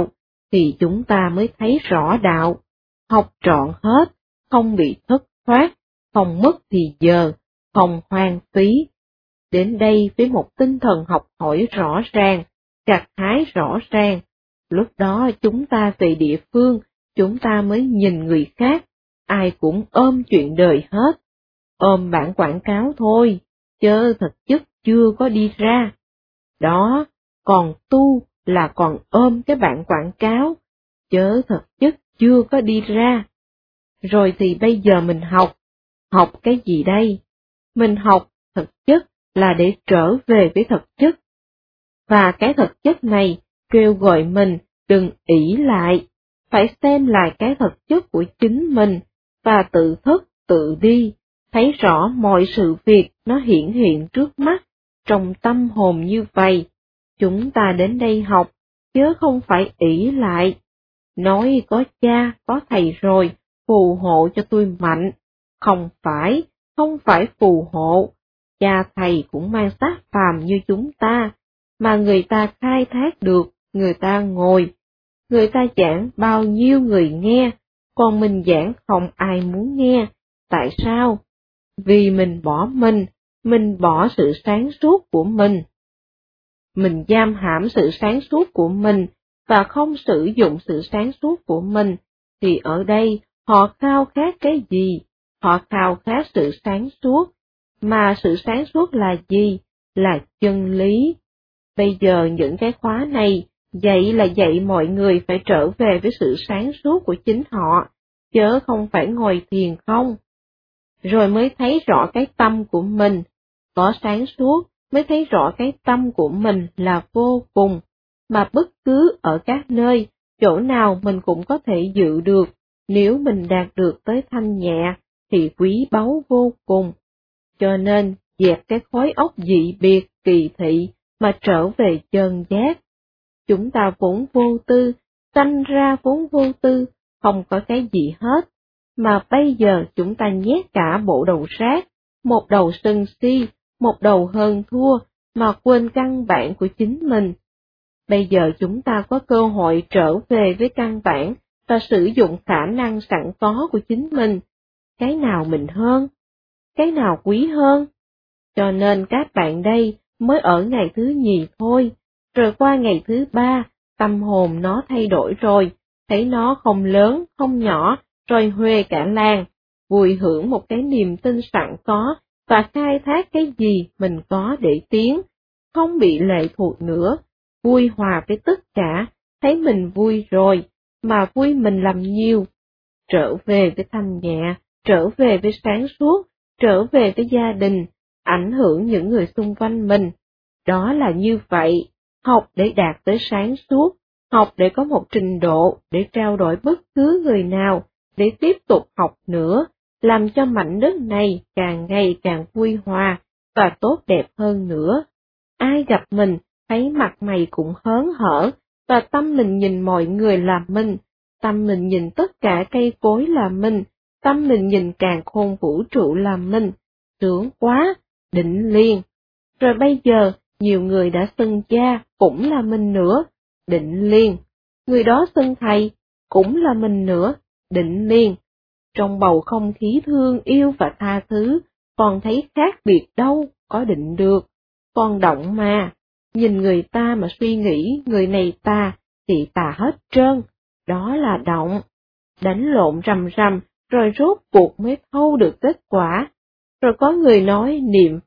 thì chúng ta mới thấy rõ đạo. Học trọn hết, không bị thất thoát, không mất thì giờ, không hoang phí. Đến đây với một tinh thần học hỏi rõ ràng, gặt hái rõ ràng, lúc đó chúng ta về địa phương, chúng ta mới nhìn người khác, ai cũng ôm chuyện đời hết, ôm bản quảng cáo thôi, chớ thực chất chưa có đi ra. Đó, còn tu là còn ôm cái bản quảng cáo, chớ thực chất chưa có đi ra. Rồi thì bây giờ mình học cái gì đây? Mình học thực chất là để trở về với thực chất. Và cái thực chất này kêu gọi mình đừng ỷ lại, phải xem lại cái thực chất của chính mình, và tự thức tự đi, thấy rõ mọi sự việc nó hiển hiện trước mắt, trong tâm hồn như vậy. Chúng ta đến đây học, chứ không phải ỷ lại. Nói có cha, có thầy rồi, phù hộ cho tôi mạnh. Không phải phù hộ. Cha thầy cũng mang xác phàm như chúng ta, mà người ta khai thác được, người ta ngồi. Người ta giảng bao nhiêu người nghe, còn mình giảng không ai muốn nghe. Tại sao? Vì mình bỏ sự sáng suốt của mình. Mình giam hãm sự sáng suốt của mình, và không sử dụng sự sáng suốt của mình, thì ở đây họ khao khát cái gì? Họ khao khát sự sáng suốt, mà sự sáng suốt là gì? Là chân lý. Bây giờ những cái khóa này dạy là dạy mọi người phải trở về với sự sáng suốt của chính họ, chớ không phải ngồi thiền không. Rồi mới thấy rõ cái tâm của mình, có sáng suốt mới thấy rõ cái tâm của mình là vô cùng, mà bất cứ ở các nơi, chỗ nào mình cũng có thể dự được, nếu mình đạt được tới thanh nhẹ, thì quý báu vô cùng. Cho nên, dẹp cái khối óc dị biệt, kỳ thị, mà trở về chân giác. Chúng ta vốn vô tư, sanh ra vốn vô tư, không có cái gì hết, mà bây giờ chúng ta nhét cả bộ đầu rác, một đầu sân si, một đầu hơn thua, mà quên căn bản của chính mình. Bây giờ chúng ta có cơ hội trở về với căn bản và sử dụng khả năng sẵn có của chính mình. Cái nào mình hơn? Cái nào quý hơn? Cho nên các bạn đây mới ở ngày thứ nhì thôi, rồi qua ngày thứ ba, tâm hồn nó thay đổi rồi, thấy nó không lớn, không nhỏ, rồi huề cả làng, vui hưởng một cái niềm tin sẵn có, và khai thác cái gì mình có để tiến, không bị lệ thuộc nữa, vui hòa với tất cả, thấy mình vui rồi, mà vui mình làm nhiều. Trở về với thanh nhẹ, trở về với sáng suốt, trở về với gia đình, ảnh hưởng những người xung quanh mình. Đó là như vậy, học để đạt tới sáng suốt, học để có một trình độ, để trao đổi bất cứ người nào, để tiếp tục học nữa, làm cho mảnh đất này càng ngày càng vui hòa, và tốt đẹp hơn nữa. Ai gặp mình, thấy mặt mày cũng hớn hở, và tâm mình nhìn mọi người là mình, tâm mình nhìn tất cả cây cối là mình, tâm mình nhìn càn khôn vũ trụ là mình, sướng quá, định liền. Rồi bây giờ, nhiều người đã xưng cha, cũng là mình nữa, định liền. Người đó xưng thầy, cũng là mình nữa, định liền. Trong bầu không khí thương yêu và tha thứ, còn thấy khác biệt đâu, có định được. Còn động mà, nhìn người ta mà suy nghĩ người này tà, thì tà hết trơn, đó là động. Đánh lộn rầm rầm, rồi rốt cuộc mới thâu được kết quả. Rồi có người nói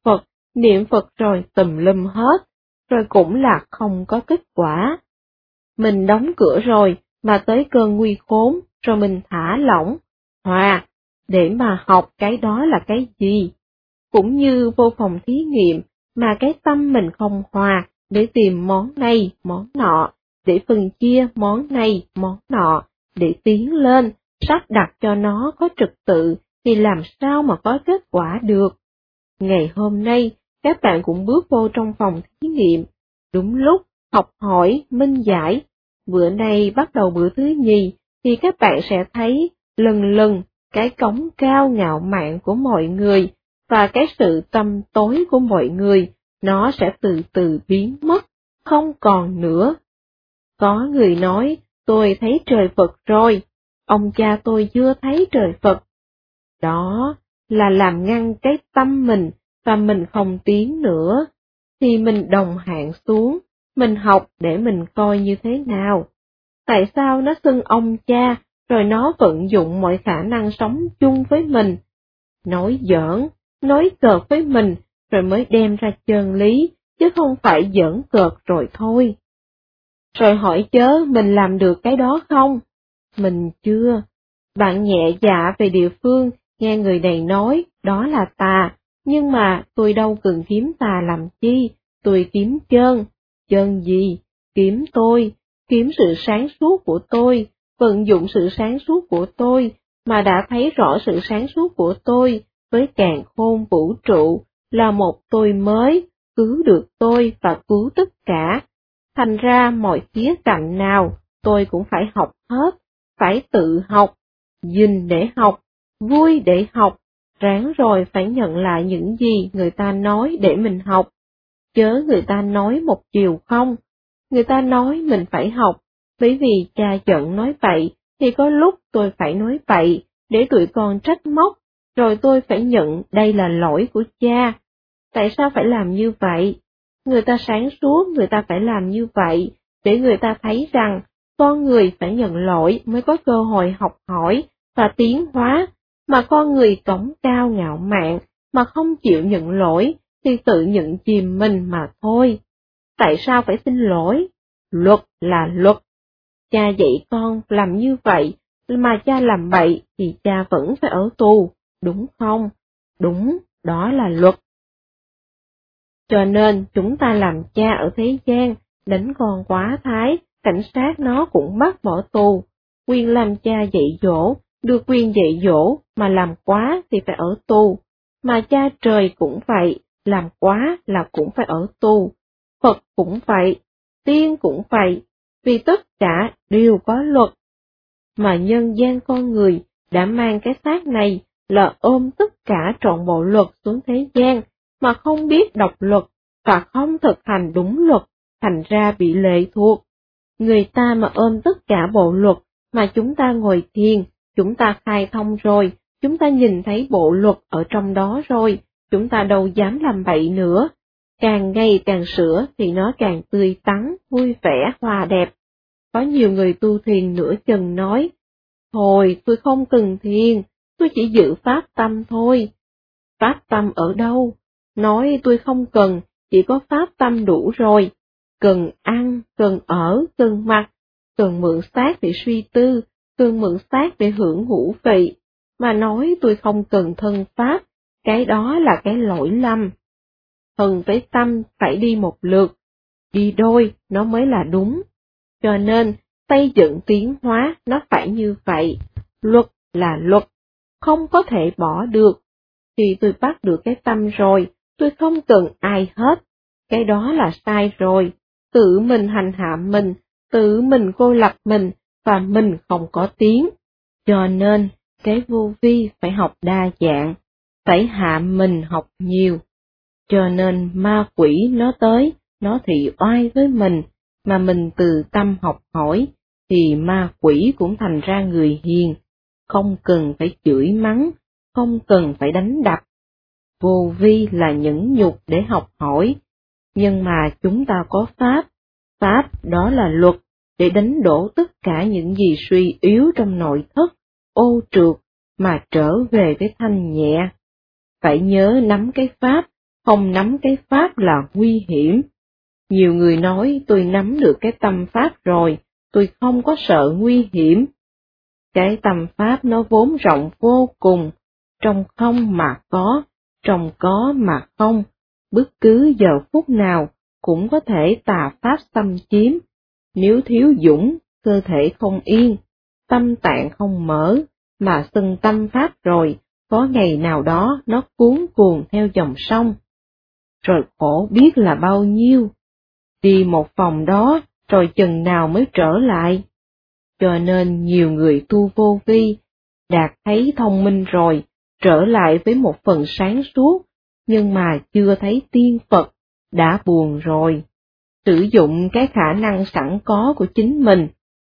niệm Phật rồi tùm lum hết, rồi cũng là không có kết quả. Mình đóng cửa rồi, mà tới cơn nguy khốn, rồi mình thả lỏng. Hòa, để mà học cái đó là cái gì? Cũng như vô phòng thí nghiệm, mà cái tâm mình không hòa, để tìm món này, món nọ, để phân chia món này, món nọ, để tiến lên, sắp đặt cho nó có trật tự, thì làm sao mà có kết quả được? Ngày hôm nay, các bạn cũng bước vô trong phòng thí nghiệm, đúng lúc, học hỏi, minh giải. Bữa nay bắt đầu bữa thứ nhì, thì các bạn sẽ thấy lần lần cái cống cao ngạo mạn của mọi người, và cái sự tâm tối của mọi người, nó sẽ từ từ biến mất, không còn nữa. Có người nói, tôi thấy trời Phật rồi, ông cha tôi chưa thấy trời Phật. Đó là làm ngăn cái tâm mình, và mình không tiến nữa, thì mình đồng hạng xuống, mình học để mình coi như thế nào. Tại sao nó xưng ông cha, rồi nó vận dụng mọi khả năng sống chung với mình, nói giỡn, nói cợt với mình, rồi mới đem ra chân lý, chứ không phải giỡn cợt rồi thôi. Rồi hỏi chớ mình làm được cái đó không? Mình chưa. Bạn nhẹ dạ về địa phương, nghe người này nói, đó là tà, nhưng mà tôi đâu cần kiếm tà làm chi, tôi kiếm chân. Chân gì? Kiếm tôi, kiếm sự sáng suốt của tôi, vận dụng sự sáng suốt của tôi, mà đã thấy rõ sự sáng suốt của tôi, với càn khôn vũ trụ, là một tôi mới, cứu được tôi và cứu tất cả. Thành ra mọi khía cạnh nào, tôi cũng phải học hết, phải tự học, dình để học, vui để học, ráng rồi phải nhận lại những gì người ta nói để mình học. Chớ người ta nói một chiều không, người ta nói mình phải học, bởi vì cha giận nói bậy, thì có lúc tôi phải nói bậy, để tụi con trách móc, rồi tôi phải nhận đây là lỗi của cha. Tại sao phải làm như vậy? Người ta sáng suốt, người ta phải làm như vậy, để người ta thấy rằng con người phải nhận lỗi mới có cơ hội học hỏi và tiến hóa, mà con người cổng cao ngạo mạn mà không chịu nhận lỗi thì tự nhận chìm mình mà thôi. Tại sao phải xin lỗi? Luật là luật. Cha dạy con làm như vậy, mà cha làm bậy thì cha vẫn phải ở tù, đúng không? Đúng, đó là luật. Cho nên chúng ta làm cha ở thế gian, đánh con quá thái, cảnh sát nó cũng bắt bỏ tù. Quyền làm cha dạy dỗ, được quyền dạy dỗ, mà làm quá thì phải ở tù. Mà cha trời cũng vậy, làm quá là cũng phải ở tù. Phật cũng vậy, tiên cũng vậy, vì tất cả đều có luật. Mà nhân gian con người đã mang cái xác này là ôm tất cả trọn bộ luật xuống thế gian, mà không biết đọc luật, và không thực hành đúng luật, thành ra bị lệ thuộc. Người ta mà ôm tất cả bộ luật, mà chúng ta ngồi thiền, chúng ta khai thông rồi, chúng ta nhìn thấy bộ luật ở trong đó rồi, chúng ta đâu dám làm bậy nữa. Càng ngày càng sửa thì nó càng tươi tắn, vui vẻ, hòa đẹp. Có nhiều người tu thiền nửa chừng nói, thôi tôi không cần thiền, tôi chỉ giữ pháp tâm thôi. Pháp tâm ở đâu? Nói tôi không cần, chỉ có pháp tâm đủ rồi. Cần ăn, cần ở, cần mặc, cần mượn xác để suy tư, cần mượn xác để hưởng ngũ vị. Mà nói tôi không cần thân pháp, cái đó là cái lỗi lầm. Thân với tâm phải đi một lượt, đi đôi nó mới là đúng. Cho nên, xây dựng tiến hóa nó phải như vậy, luật là luật, không có thể bỏ được. Khi tôi bắt được cái tâm rồi, tôi không cần ai hết, cái đó là sai rồi, tự mình hành hạ mình, tự mình cô lập mình, và mình không có tiếng. Cho nên, cái vô vi phải học đa dạng, phải hạ mình học nhiều. Cho nên ma quỷ nó tới, nó thị oai với mình, mà mình từ tâm học hỏi, thì ma quỷ cũng thành ra người hiền, không cần phải chửi mắng, không cần phải đánh đập. Vô vi là nhẫn nhục để học hỏi, nhưng mà chúng ta có pháp, pháp đó là luật, để đánh đổ tất cả những gì suy yếu trong nội thất, ô trượt, mà trở về với thanh nhẹ. Phải nhớ nắm cái pháp, không nắm cái pháp là nguy hiểm. Nhiều người nói tôi nắm được cái tâm pháp rồi, tôi không có sợ nguy hiểm. Cái tâm pháp nó vốn rộng vô cùng, trong không mà có, trong có mà không, bất cứ giờ phút nào cũng có thể tà pháp xâm chiếm. Nếu thiếu dũng, cơ thể không yên, tâm tạng không mở, mà xưng tâm pháp rồi, có ngày nào đó nó cuốn cuồng theo dòng sông. Rồi khổ biết là bao nhiêu. Đi một vòng đó, rồi chừng nào mới trở lại. Cho nên nhiều người tu vô vi, đạt thấy thông minh rồi, trở lại với một phần sáng suốt, nhưng mà chưa thấy tiên Phật, đã buồn rồi. Sử dụng cái khả năng sẵn có của chính mình,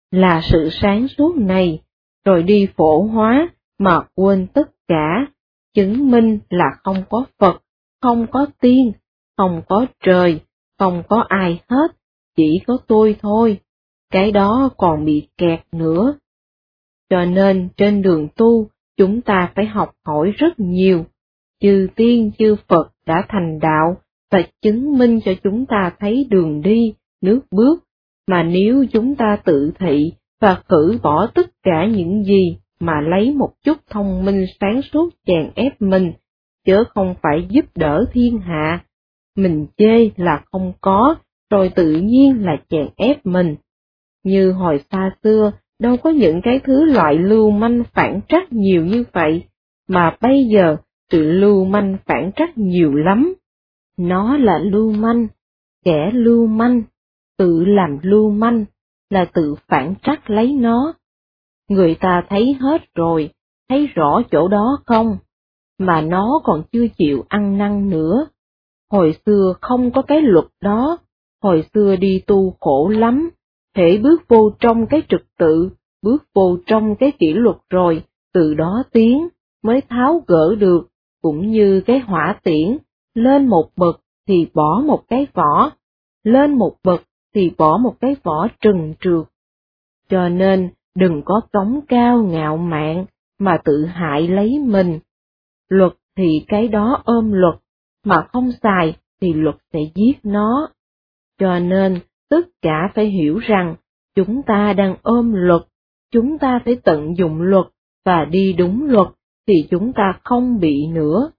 là sự sáng suốt này, rồi đi phổ hóa mà quên tất cả, chứng minh là không có Phật, không có tiên, không có trời, không có ai hết, chỉ có tôi thôi, cái đó còn bị kẹt nữa. Cho nên trên đường tu, chúng ta phải học hỏi rất nhiều. Chư tiên chư Phật đã thành đạo và chứng minh cho chúng ta thấy đường đi, nước bước, mà nếu chúng ta tự thị và cử bỏ tất cả những gì mà lấy một chút thông minh sáng suốt chèn ép mình, chớ không phải giúp đỡ thiên hạ. Mình chê là không có, rồi tự nhiên là chèn ép mình. Như hồi xa xưa, đâu có những cái thứ loại lưu manh phản trắc nhiều như vậy, mà bây giờ sự lưu manh phản trắc nhiều lắm. Nó là lưu manh, kẻ lưu manh, tự làm lưu manh, là tự phản trắc lấy nó. Người ta thấy hết rồi, thấy rõ chỗ đó không, mà nó còn chưa chịu ăn năn nữa. Hồi xưa không có cái luật đó, hồi xưa đi tu khổ lắm, hễ bước vô trong cái trật tự, bước vô trong cái kỷ luật rồi, từ đó tiến, mới tháo gỡ được, cũng như cái hỏa tiễn, lên một bậc thì bỏ một cái vỏ, lên một bậc thì bỏ một cái vỏ trần trượt. Cho nên, đừng có cống cao ngạo mạn, mà tự hại lấy mình. Luật thì cái đó ôm luật, mà không xài thì luật sẽ giết nó. Cho nên, tất cả phải hiểu rằng, chúng ta đang ôm luật, chúng ta phải tận dụng luật, và đi đúng luật, thì chúng ta không bị nữa.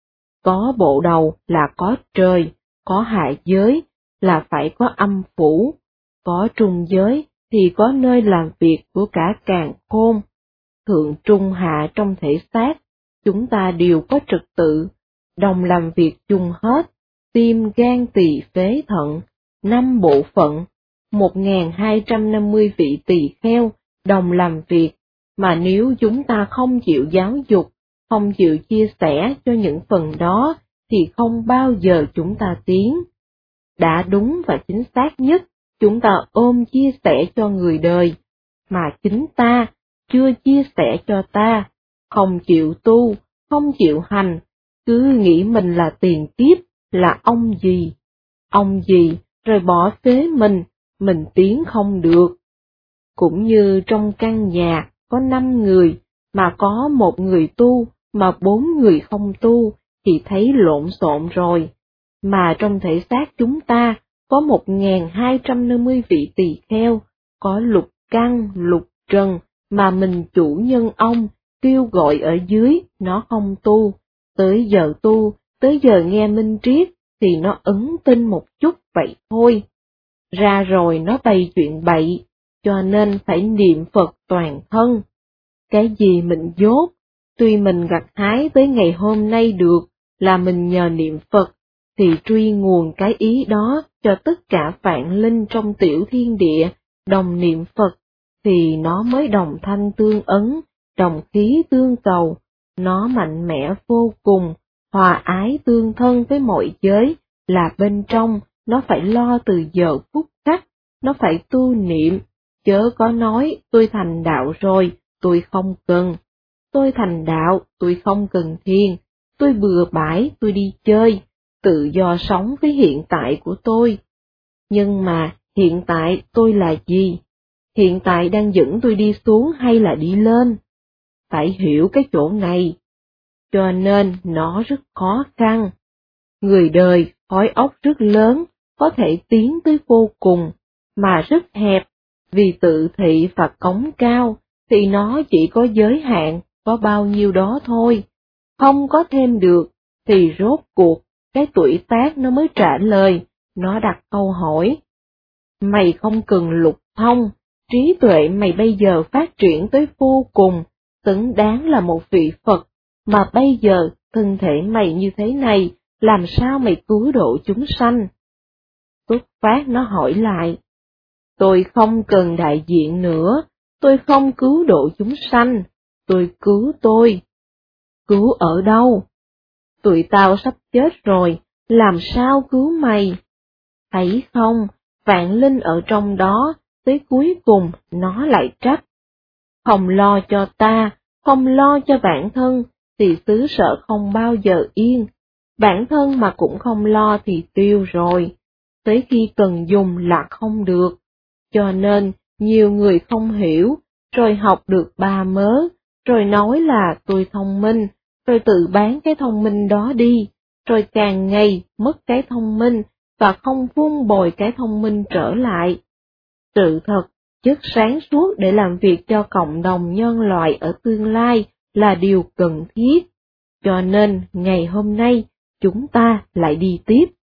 Có bộ đầu là có trời, có hạ giới là phải có âm phủ, có trung giới thì có nơi làm việc của cả càn khôn. Thượng trung hạ trong thể xác, chúng ta đều có trật tự, đồng làm việc chung hết, tim gan tỳ phế thận, 5 bộ phận, 1250 vị tỳ kheo, đồng làm việc, mà nếu chúng ta không chịu giáo dục, không chịu chia sẻ cho những phần đó, thì không bao giờ chúng ta tiến. Đã đúng và chính xác nhất, chúng ta ôm chia sẻ cho người đời, mà chính ta chưa chia sẻ cho ta, không chịu tu, không chịu hành, cứ nghĩ mình là tiền kiếp, là ông gì, rồi bỏ phế mình tiến không được. Cũng như trong căn nhà có 5 người, mà có 1 người tu, mà 4 người không tu, thì thấy lộn xộn rồi. Mà trong thể xác chúng ta có 1250 vị tỳ kheo, có lục căn, lục trần, mà mình chủ nhân ông, kêu gọi ở dưới, nó không tu. Tới giờ tu, tới giờ nghe minh triết, thì nó ấn tin một chút vậy thôi. Ra rồi nó bày chuyện bậy, cho nên phải niệm Phật toàn thân. Cái gì mình dốt, tuy mình gặt hái tới ngày hôm nay được, là mình nhờ niệm Phật, thì truy nguồn cái ý đó cho tất cả vạn linh trong tiểu thiên địa, đồng niệm Phật, thì nó mới đồng thanh tương ấn, đồng khí tương cầu, nó mạnh mẽ vô cùng, hòa ái tương thân với mọi giới, là bên trong, nó phải lo từ giờ phút khắc, nó phải tu niệm, chớ có nói tôi thành đạo rồi, tôi không cần. Tôi thành đạo, tôi không cần thiền, tôi bừa bãi, tôi đi chơi, tự do sống với hiện tại của tôi. Nhưng mà hiện tại tôi là gì? Hiện tại đang dẫn tôi đi xuống hay là đi lên? Phải hiểu cái chỗ này. Cho nên nó rất khó khăn. Người đời khối óc rất lớn, có thể tiến tới vô cùng, mà rất hẹp, vì tự thị và cống cao, thì nó chỉ có giới hạn, có bao nhiêu đó thôi. Không có thêm được, thì rốt cuộc, cái tuổi tác nó mới trả lời, nó đặt câu hỏi. Mày không cần lục thông, trí tuệ mày bây giờ phát triển tới vô cùng, xứng đáng là một vị Phật, mà bây giờ thân thể mày như thế này, làm sao mày cứu độ chúng sanh? Xuất phát nó hỏi lại, tôi không cần đại diện nữa, tôi không cứu độ chúng sanh, tôi cứu tôi. Cứu ở đâu? Tụi tao sắp chết rồi, làm sao cứu mày? Thấy không, vạn linh ở trong đó, tới cuối cùng nó lại trách. Không lo cho ta, không lo cho bản thân, thì xứ sở không bao giờ yên. Bản thân mà cũng không lo thì tiêu rồi, tới khi cần dùng là không được. Cho nên, nhiều người không hiểu, rồi học được ba mớ, rồi nói là tôi thông minh, rồi tự bán cái thông minh đó đi, rồi càng ngày mất cái thông minh, và không vun bồi cái thông minh trở lại. Sự thật, chất sáng suốt để làm việc cho cộng đồng nhân loại ở tương lai là điều cần thiết. Cho nên, ngày hôm nay, chúng ta lại đi tiếp.